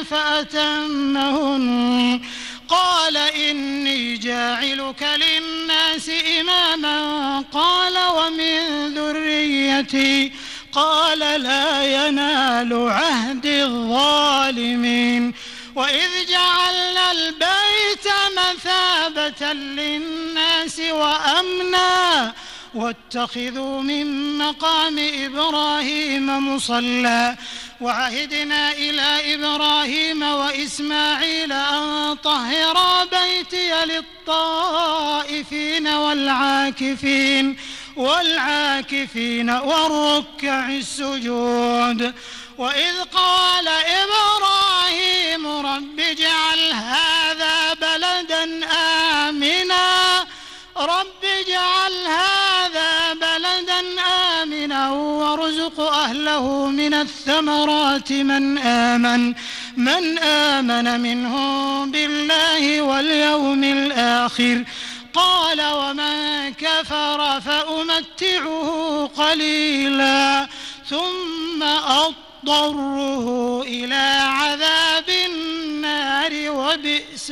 Speaker 3: فأتمهن قال إني جاعلك للناس إماما قال ومن ذريتي قال لا ينال عهد الظالمين. وإذ جعلنا البيت مثابة للناس وأمنا واتخذوا من مقام إبراهيم مصلى وعهدنا إلى إبراهيم وإسماعيل أن طهرا بيتي للطائفين والعاكفين والعاكفين والركع السجود. وإذ قال إبراهيم رب اجعل هذا بلدا آمنا رب اجعل هذا بلدا آمنا وارزق أهله من الثمرات من آمن من آمن منهم بالله واليوم الآخر قال ومن كفر فأمتعه قليلا ثم أضطره إلى عذاب النار وبئس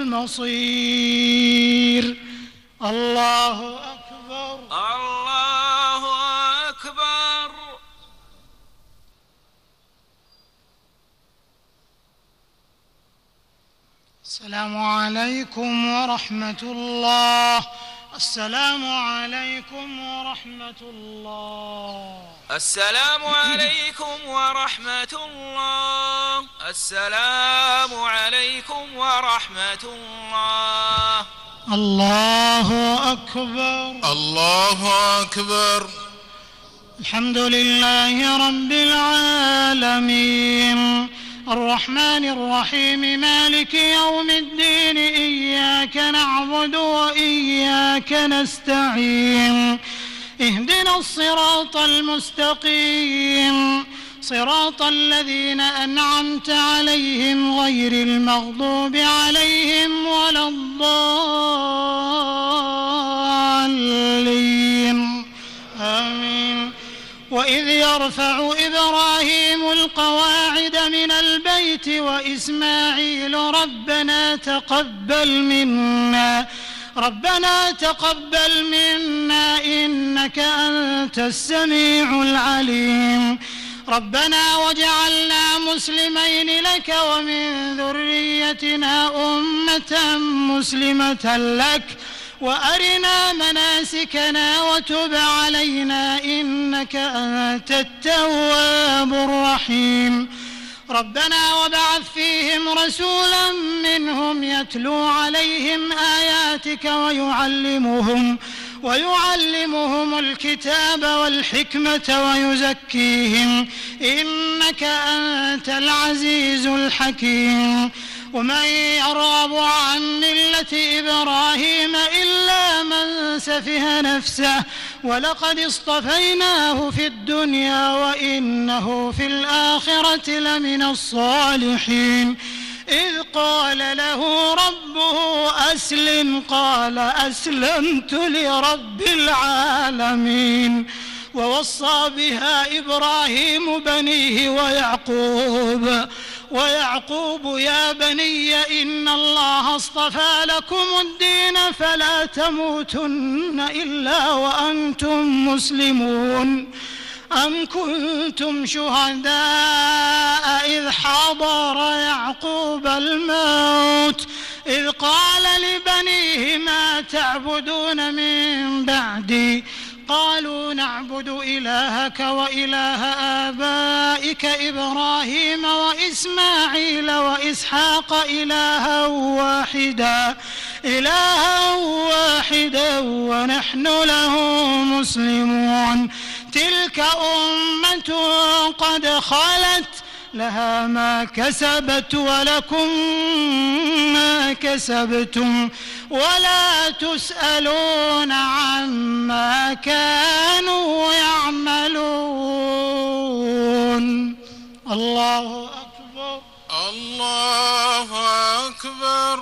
Speaker 3: المصير. الله أكبر.
Speaker 1: الله أكبر.
Speaker 3: السلام عليكم ورحمة الله. السلام عليكم ورحمة الله.
Speaker 1: السلام عليكم ورحمة الله. السلام عليكم ورحمة الله.
Speaker 3: الله أكبر.
Speaker 4: الله أكبر.
Speaker 3: الحمد لله رب العالمين الرحمن الرحيم مالك يوم الدين إياك نعبد وإياك نستعين اهدنا الصراط المستقيم صراط الذين أنعمت عليهم غير المغضوب عليهم ولا الضالين آمين. وإذ يرفع إبراهيم القواعد من البيت وإسماعيل ربنا تقبل منا ربنا تقبل منا إنك أنت السميع العليم ربنا وجعلنا مسلمين لك ومن ذريتنا أمة مسلمة لك وأرنا مناسكنا وتب علينا إنك أنت التواب الرحيم ربنا وابعث فيهم رسولا منهم يتلو عليهم آياتك ويعلمهم ويعلمهم الكتاب والحكمة ويزكيهم إنك أنت العزيز الحكيم. ومن يرغب عن ملة إبراهيم إلا من سفه نفسه ولقد اصطفيناه في الدنيا وإنه في الآخرة لمن الصالحين إذ قال له ربه أسلم قال أسلمت لرب العالمين. ووصى بها إبراهيم بنيه ويعقوب ويعقوب يا بني إن الله اصطفى لكم الدين فلا تموتن إلا وأنتم مسلمون أم كنتم شهداء إذ حضر يعقوب الموت إذ قال لبنيه ما تعبدون من بعدي قالوا نعبد إلهك وإله آبائك إبراهيم وإسماعيل وإسحاق إلها واحدا إلها واحدا ونحن له مسلمون تلك أمة قد خلت لها ما كسبت ولكم ما كسبتم ولا تسألون عما كانوا يعملون. الله أكبر
Speaker 4: الله أكبر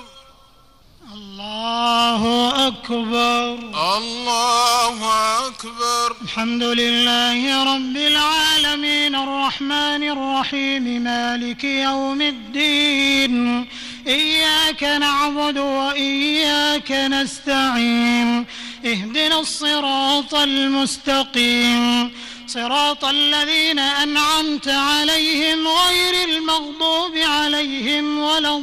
Speaker 3: الله أكبر
Speaker 4: الله أكبر.
Speaker 3: الحمد لله رب العالمين الرحمن الرحيم مالك يوم الدين إياك نعبد وإياك نستعين اهدنا الصراط المستقيم صراط الذين أنعمت عليهم غير المغضوب عليهم ولا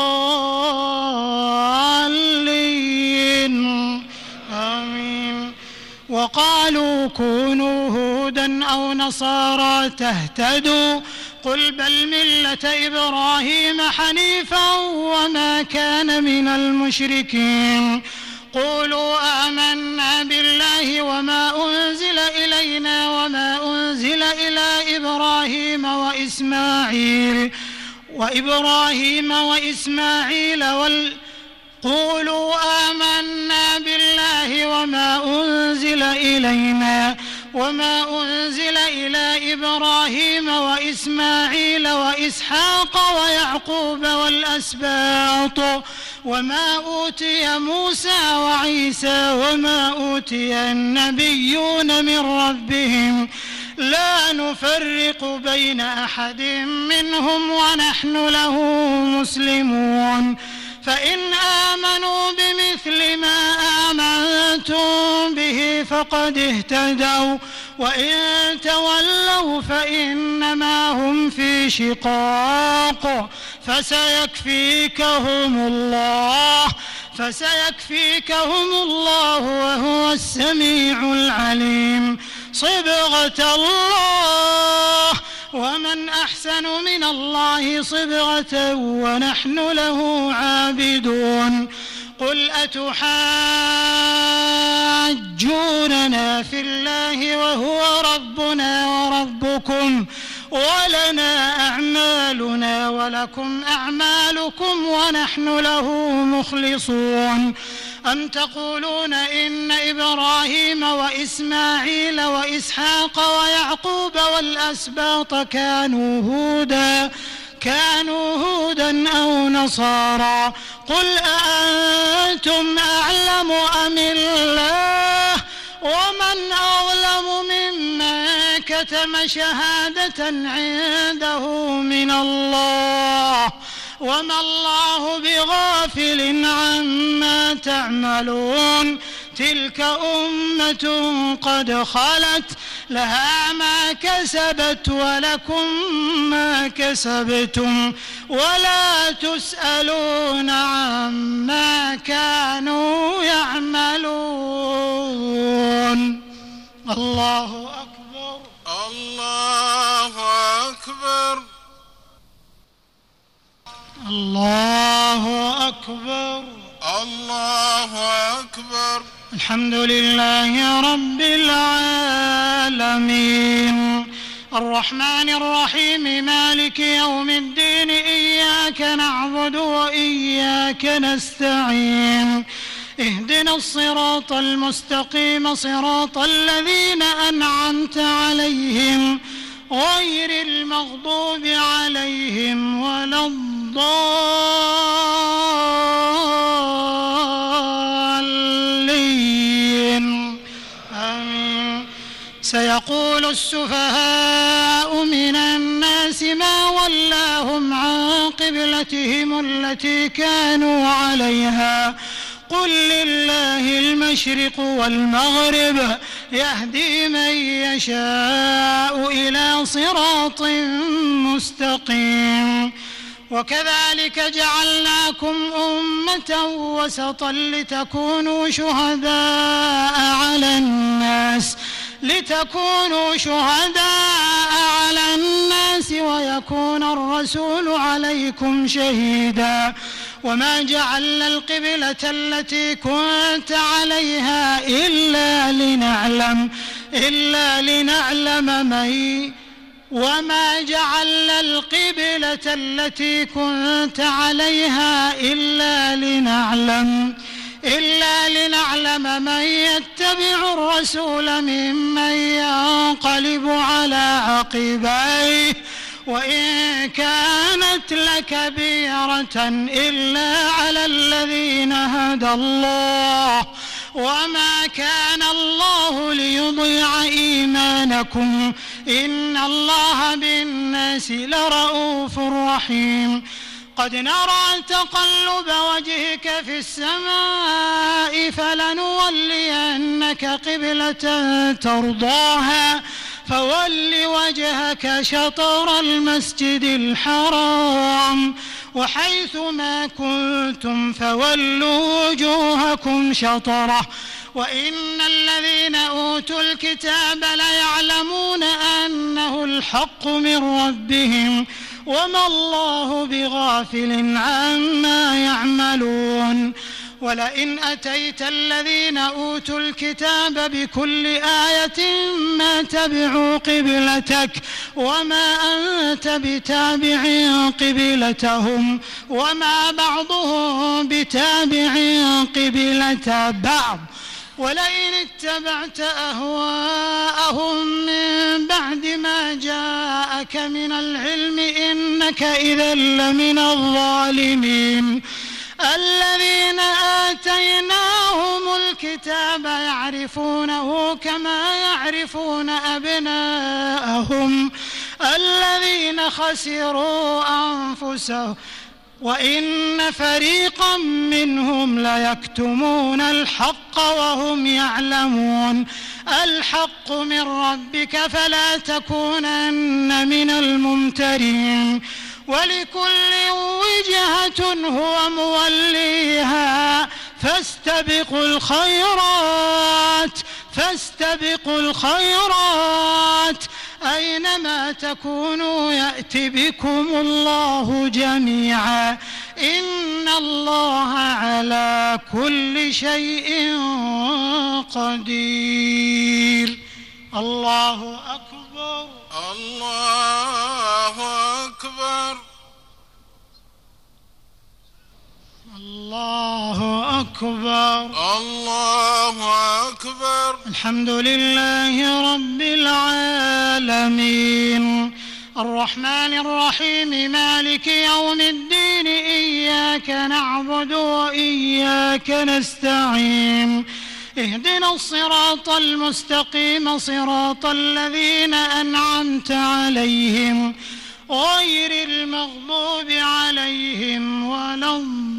Speaker 3: الضالين آمين. وقالوا كونوا هودا أو نصارى تهتدوا قل بل ملة إبراهيم حنيفا وما كان من المشركين قولوا آمنا بالله وما أنزل إلينا وما أنزل إلى إبراهيم وإسماعيل وإبراهيم وإسماعيل وال قولوا آمنا بالله وما أنزل إلينا وما أنزل إلى إبراهيم وإسماعيل وإسحاق ويعقوب والأسباط وما أوتي موسى وعيسى وما أوتي النبيون من ربهم لا نفرق بين أحد منهم ونحن له مسلمون فإن آمنوا بمثل ما آمنتم به فقد اهتدوا وإن تولوا فإنما هم في شقاق فسيكفيكهم الله فسيكفيكهم الله وهو السميع العليم. صبغة الله ومن أحسن من الله صبغة ونحن له عابدون. قل أتحاجوننا في الله وهو ربنا وربكم ولنا أعمالنا ولكم أعمالكم ونحن له مخلصون. أم تقولون إن إبراهيم وإسماعيل وإسحاق ويعقوب والأسباط كانوا هودا كانوا هودا أو نصارى قل أأنتم أعلم أم الله ومن أظلم ممن كتم شهادة عنده من الله وما الله بغافل عما تعملون. تلك أمة قد خلت لها ما كسبت ولكم ما كسبتم ولا تسألون عما كانوا يعملون. الله أكبر
Speaker 4: الله أكبر
Speaker 3: الله أكبر
Speaker 4: الله أكبر.
Speaker 3: الحمد لله رب العالمين الرحمن الرحيم مالك يوم الدين إياك نعبد وإياك نستعين اهدنا الصراط المستقيم صراط الذين أنعمت عليهم غير المغضوب عليهم ولا الضالين آمين. سيقول السفهاء من الناس ما ولاهم عن قبلتهم التي كانوا عليها قل لله المشرق والمغرب يهدي من يشاء إلى صراط مستقيم. وكذلك جعلناكم أمة وسطا لتكونوا شهداء على الناس لتكونوا شهداء على الناس ويكون الرسول عليكم شهيدا. وما جعلنا القبلة التي كنت عليها إلا لنعلم إلا لنعلم من وما جعلنا القبلة التي كنت عليها إلا لنعلم إلا لنعلم من يتبع الرسول ممن ينقلب على عقبيه وإن كانت لكبيرة إلا على الذين هدى الله وما كان الله ليضيع إيمانكم إن الله بالناس لرؤوف رحيم. قد نرى تقلب وجهك في السماء فلنولينك قبلة ترضاها فول وجهك شطر المسجد الحرام وحيث ما كنتم فولوا وجوهكم شطره وإن الذين أوتوا الكتاب ليعلمون أنه الحق من ربهم وما الله بغافل عما يعملون. ولئن أتيت الذين أوتوا الكتاب بكل آية ما تبعوا قبلتك وما أنت بتابع قبلتهم وما بعضهم بتابع قبلة بعض ولئن اتبعت أهواءهم من بعد ما جاءك من العلم إنك إذا لمن الظالمين. الذين آتيناهم الكتاب يعرفونه كما يعرفون أبناءهم الذين خسروا أنفسهم وإن فريقا منهم ليكتمون الحق وهم يعلمون. الحق من ربك فلا تكونن من الممترين. ولكل وجهة هو موليها فاستبقوا الخيرات فاستبقوا الخيرات أينما تكونوا يأتي بكم الله جميعا إن الله على كل شيء قدير. الله أكبر
Speaker 4: الله أكبر
Speaker 3: الله أكبر
Speaker 4: الله أكبر.
Speaker 3: الحمد لله رب العالمين الرحمن الرحيم مالك يوم الدين إياك نعبد وإياك نستعين اهدنا الصراط المستقيم صراط الذين أنعمت عليهم غير المغضوب عليهم ولا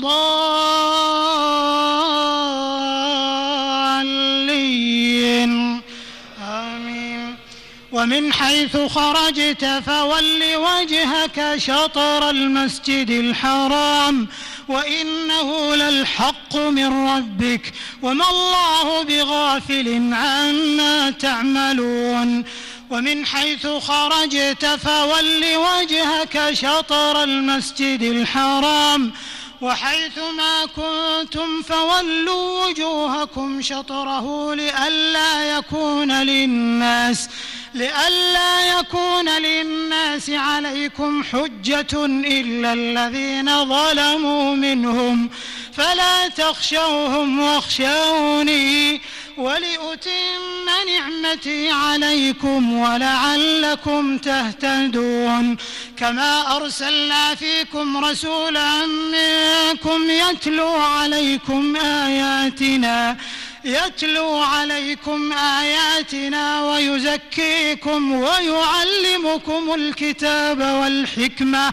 Speaker 3: الضالين آمين. ومن حيث خرجت فول وجهك شطر المسجد الحرام وإنه للحق من ربك وما الله بغافل عما تعملون. ومن حيث خرجت فول وجهك شطر المسجد الحرام وحيث ما كنتم فولوا وجوهكم شطره لئلا يكون للناس لئلا يكون للناس عليكم حجة إلا الذين ظلموا منهم فلا تخشوهم واخشوني ولأتم نعمتي عليكم ولعلكم تهتدون. كما أرسلنا فيكم رسولا منكم يتلو عليكم آياتنا يتلو عليكم آياتنا ويزكيكم ويعلمكم الكتاب والحكمة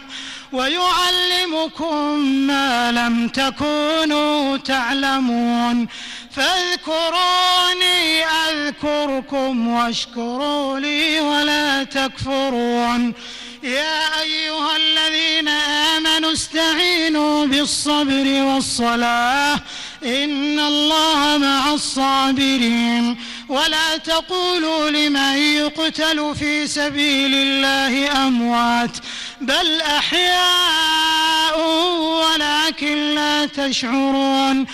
Speaker 3: ويعلمكم ما لم تكونوا تعلمون فاذكروني أذكركم واشكروا لي ولا تكفرون. يا أيها الذين آمنوا استعينوا بالصبر والصلاة إن الله مع الصابرين. ولا تقولوا لمن يقتل في سبيل الله أموات بل أحياء ولكن لا تشعرون.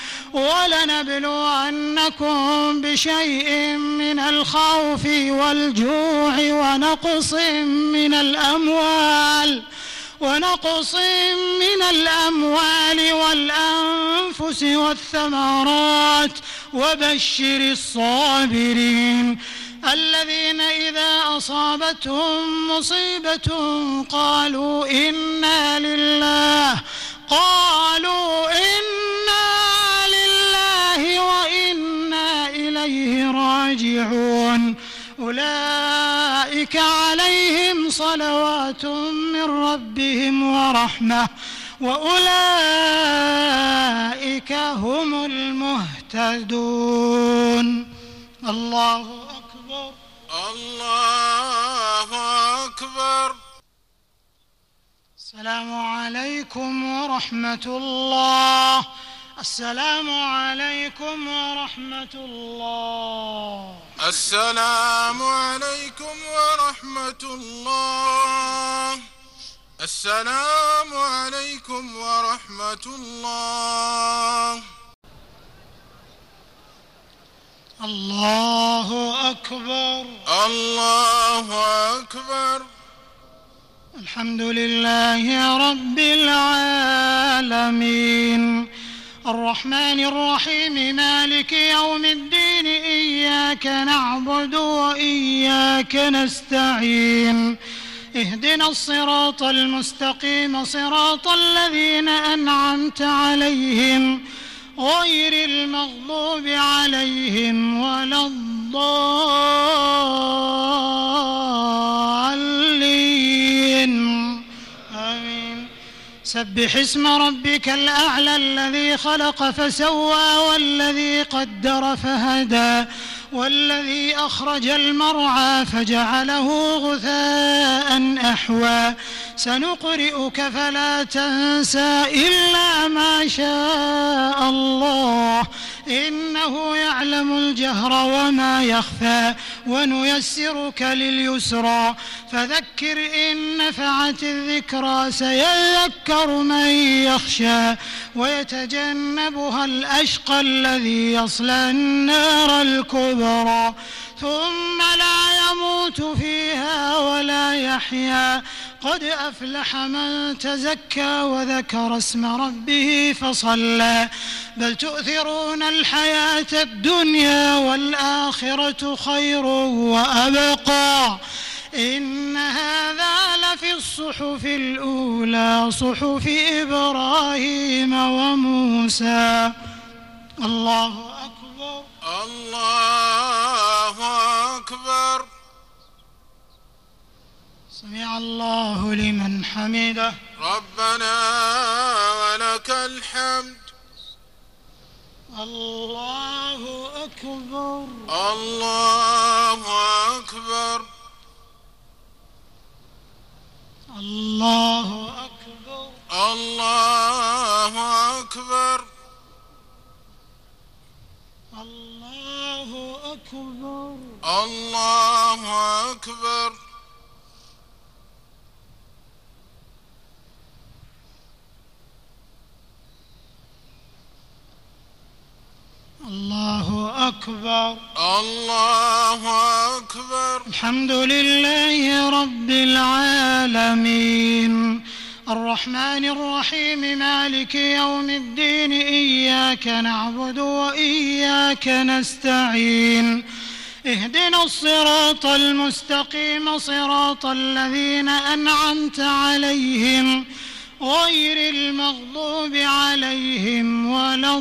Speaker 3: ولنبلونكم بشيء من الخوف والجوع ونقص من الأموال ونقص من الأموال والأنفس والثمرات وبشر الصابرين الذين إذا أصابتهم مصيبة قالوا إنا لله قالوا إنا لله وإنا إليه راجعون. أولئك عليهم صلوات من ربهم ورحمة وأولئك هم المهتدون. الله أكبر.
Speaker 4: الله أكبر.
Speaker 3: السلام عليكم ورحمة الله. السلام عليكم ورحمة الله.
Speaker 4: السلام عليكم ورحمة الله. السلام عليكم ورحمة الله.
Speaker 3: الله أكبر.
Speaker 4: الله أكبر.
Speaker 3: الحمد لله رب العالمين الرحمن الرحيم مالك يوم الدين إياك نعبد وإياك نستعين اهدنا الصراط المستقيم صراط الذين أنعمت عليهم غير المغضوب عليهم ولا الضالين. آمين. سبح اسم ربك الأعلى الذي خلق فسوى والذي قدر فهدى والذي أخرج المرعى فجعله غثاء أحوى. سنقرئك فلا تنسى إلا ما شاء الله إنه يعلم الجهر وما يخفى ونيسرك لليسرى فذكر إن نفعت الذكرى سيذكر من يخشى ويتجنبها الأشقى الذي يصلى النار الكبرى ثم لا يموت فيها ولا يحيا قد أفلح من تزكى وذكر اسم ربه فصلى بل تؤثرون الحياة الدنيا والآخرة خير وأبقى إن هذا لفي الصحف الأولى صحف إبراهيم وموسى. الله أكبر.
Speaker 4: الله أكبر.
Speaker 3: سمع الله لمن حمده.
Speaker 4: ربنا ولك الحمد.
Speaker 3: الله أكبر.
Speaker 4: الله أكبر.
Speaker 3: الله أكبر.
Speaker 4: الله أكبر.
Speaker 3: الله أكبر.
Speaker 4: الله أكبر.
Speaker 3: الله أكبر.
Speaker 4: الله أكبر.
Speaker 3: الحمد لله رب العالمين الرحمن الرحيم مالك يوم الدين إياك نعبد وإياك نستعين اهدنا الصراط المستقيم صراط الذين أنعمت عليهم غير المغضوب عليهم ولا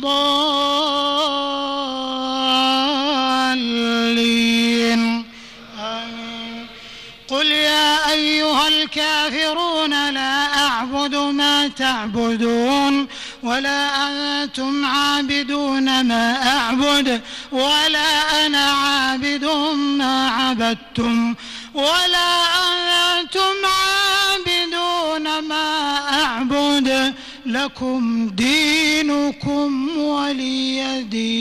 Speaker 3: الضالين. آمين. قل يا أيها الكافرون لا أعبد ما تعبدون ولا أنتم عابدون ما أعبد ولا أنا عابد ما عبدتم ولا أنتم عابدون ما أعبد لكم دينكم ولي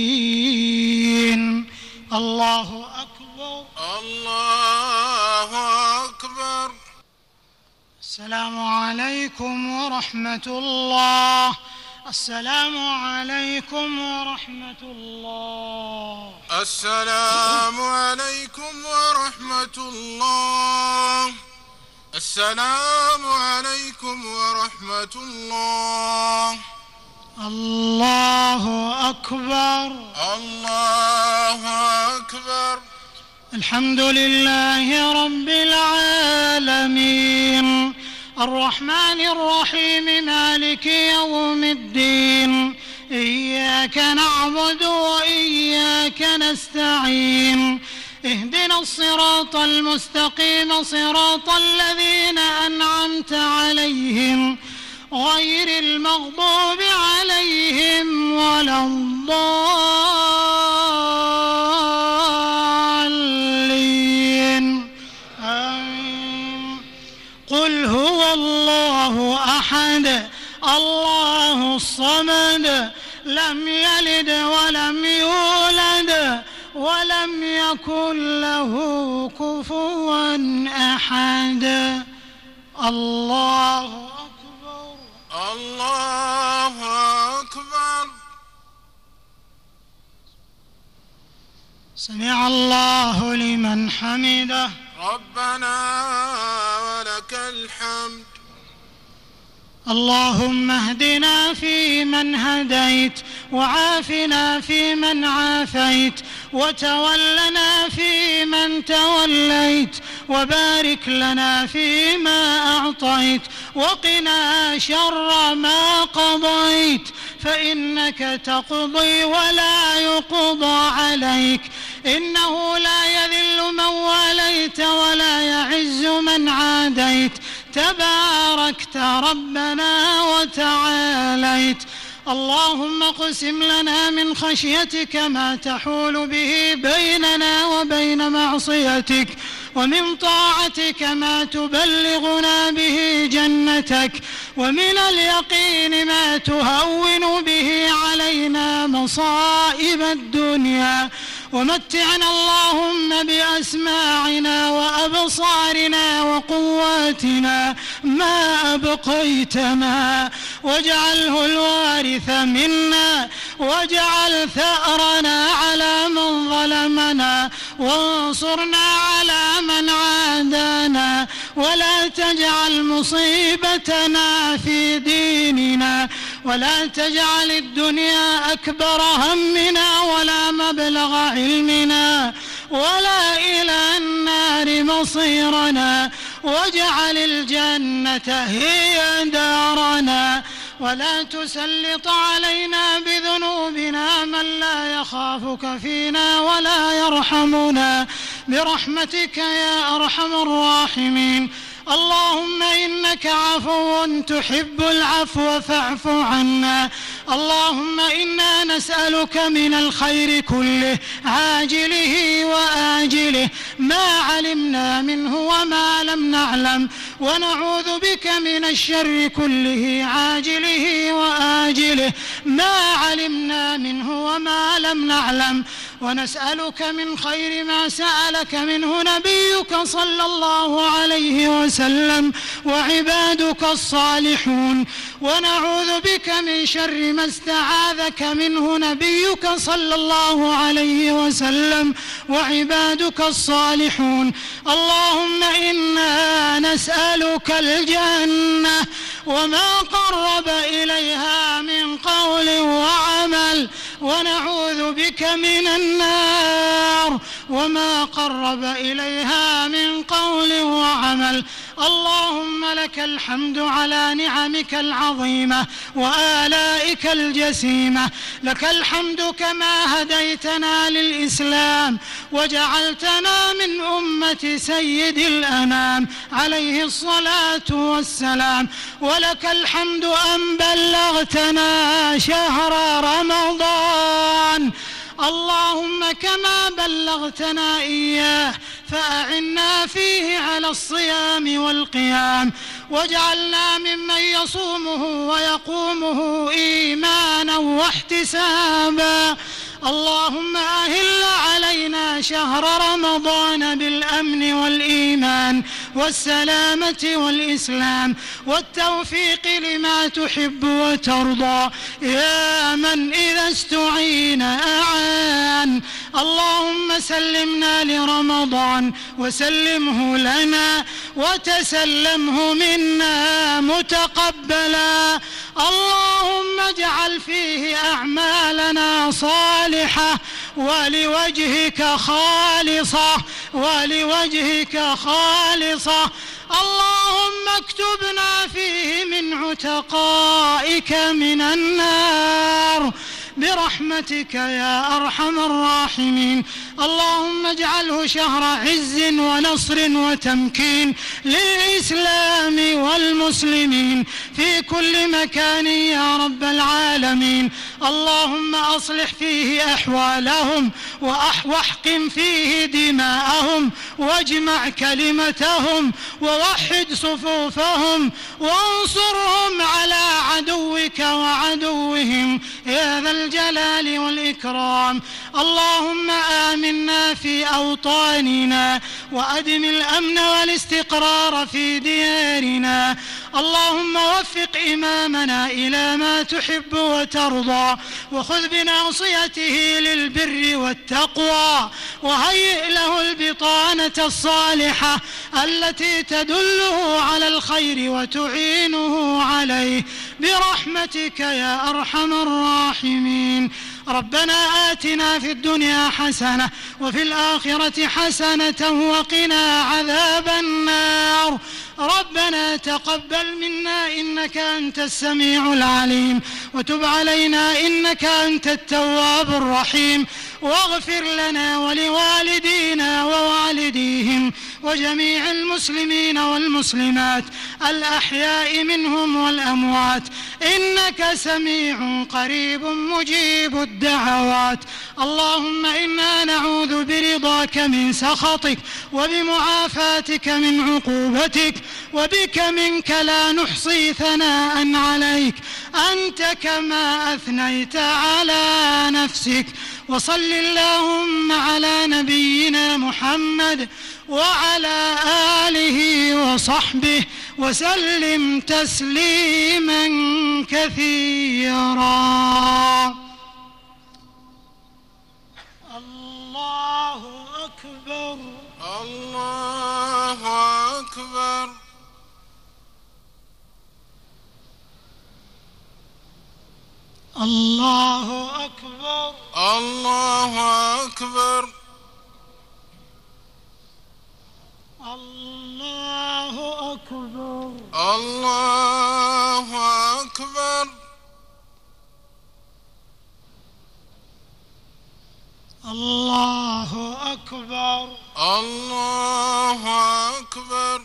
Speaker 3: دين. الله أكبر.
Speaker 4: الله أكبر.
Speaker 3: السلام عليكم ورحمة الله. السلام عليكم ورحمة الله.
Speaker 4: السلام عليكم ورحمة الله. السلام عليكم ورحمة الله.
Speaker 3: الله أكبر.
Speaker 4: الله أكبر.
Speaker 3: الحمد لله رب العالمين الرحمن الرحيم مالك يوم الدين إياك نعبد وإياك نستعين اهدنا الصراط المستقيم صراط الذين أنعمت عليهم غير المغضوب عليهم ولا الضالين آمين. قل هو الله أحد الله الصمد لم يلد ولم يولد ولم يكن له كفوا أحد. الله أكبر.
Speaker 4: الله أكبر.
Speaker 3: سمع الله لمن حمده.
Speaker 4: ربنا ولك الحمد.
Speaker 3: اللهم اهدنا فيمن هديت وعافنا فيمن عافيت وتولنا فيمن توليت وبارك لنا فيما أعطيت وقنا شر ما قضيت فإنك تقضي ولا يقضى عليك إنه لا يذل من واليت ولا يعز من عاديت تباركت ربنا وتعاليت. اللهم اقسم لنا من خشيتك ما تحول به بيننا وبين معصيتك ومن طاعتك ما تبلغنا به جنتك ومن اليقين ما تهون به علينا مصائب الدنيا ومتعنا اللهم بأسماعنا وأبصارنا وقواتنا ما أبقيتنا واجعله الوارث منا واجعل ثأرنا على من ظلمنا وانصرنا على من عادانا ولا تجعل مصيبتنا في ديننا ولا تجعل الدنيا أكبر همنا ولا مبلغ علمنا ولا إلى النار مصيرنا واجعل الجنة هي دارنا ولا تسلط علينا بذنوبنا من لا يخافك فينا ولا يرحمنا برحمتك يا أرحم الراحمين. اللهم إنك عفو تحب العفو فاعف عنا. اللهم إنا نسألك من الخير كله عاجله وآجله ما علمنا منه وما لم نعلم ونعوذ بك من الشر كله عاجله وآجله ما علمنا منه وما لم نعلم ونسألك من خير ما سألك منه نبيك صلى الله عليه وسلم وعبادك الصالحون ونعوذ بك من شر ما استعاذك منه نبيك صلى الله عليه وسلم وعبادك الصالحون. اللهم إنا نسألك الجنة وما قرب إليها من قول وعمل ونعوذ بك من النار وما قرب إليها من قول وعمل. اللهم لك الحمد على نعمك العظيمة وآلائك الجسيمة. لك الحمد كما هديتنا للإسلام وجعلتنا من أمة سيد الأنام عليه الصلاة والسلام. ولك الحمد أن بلغتنا شهر رمضان، اللهم كما بلغتنا إياه فأعنا فيه على الصيام والقيام، واجعلنا ممن يصومه ويقومه إيمانا واحتسابا. اللهم أهل علينا شهر رمضان بالأمن والإيمان والسلامة والإسلام والتوفيق لما تحب وترضى، يا من إذا استعين أعان. اللهم سلمنا لرمضان وسلمه لنا وتسلمه منا متقبلا. اللهم اجعل فيه أعمالنا صالحة ولوجهك خالصة ولوجهك خالصة. اللهم اكتبنا فيه من عتقائك من النار برحمتك يا أرحم الراحمين. اللهم اجعله شهر عز ونصر وتمكين للإسلام والمسلمين في كل مكان يا رب العالمين. اللهم أصلح فيه أحوالهم واحقن فيه دماءهم واجمع كلمتهم ووحد صفوفهم وانصرهم على عدوك وعدوهم يا ذا الجلال والإكرام. اللهم آمنا في أوطاننا وأدم الأمن والاستقرار في ديارنا. اللهم وفق إمامنا إلى ما تحب وترضى وخذ بناصيته للبر والتقوى وهيئ له البطانة الصالحة التي تدله على الخير وتعينه عليه برحمتك يا أرحم الراحمين. ربنا آتنا في الدنيا حسنة وفي الآخرة حسنة وقنا عذاب النار. ربنا تقبل منا إنك أنت السميع العليم وتب علينا إنك أنت التواب الرحيم، واغفر لنا ولوالدينا ووالديهم وجميع المسلمين والمسلمات الأحياء منهم والأموات إنك سميع قريب مجيب الدعوات. اللهم إنا نعوذ برضاك من سخطك وبمعافاتك من عقوبتك وبك منك لا نحصي ثناء عليك أنت كما أثنيت على نفسك. وصل اللهم على نبينا محمد وعلى آله وصحبه وسلم تسليما كثيرا. الله أكبر
Speaker 4: الله أكبر
Speaker 3: الله أكبر
Speaker 4: الله أكبر
Speaker 3: الله أكبر
Speaker 4: الله أكبر
Speaker 3: الله أكبر
Speaker 4: الله أكبر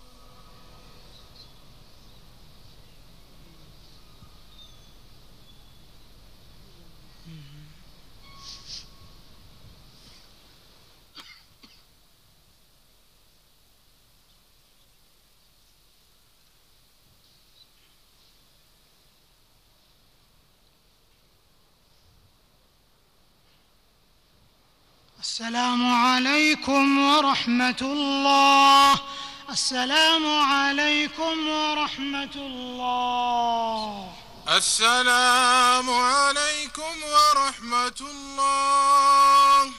Speaker 3: السلام عليكم ورحمة الله. السلام عليكم ورحمة الله.
Speaker 4: السلام عليكم ورحمة الله.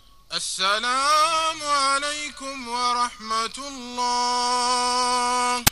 Speaker 4: السلام عليكم ورحمة الله.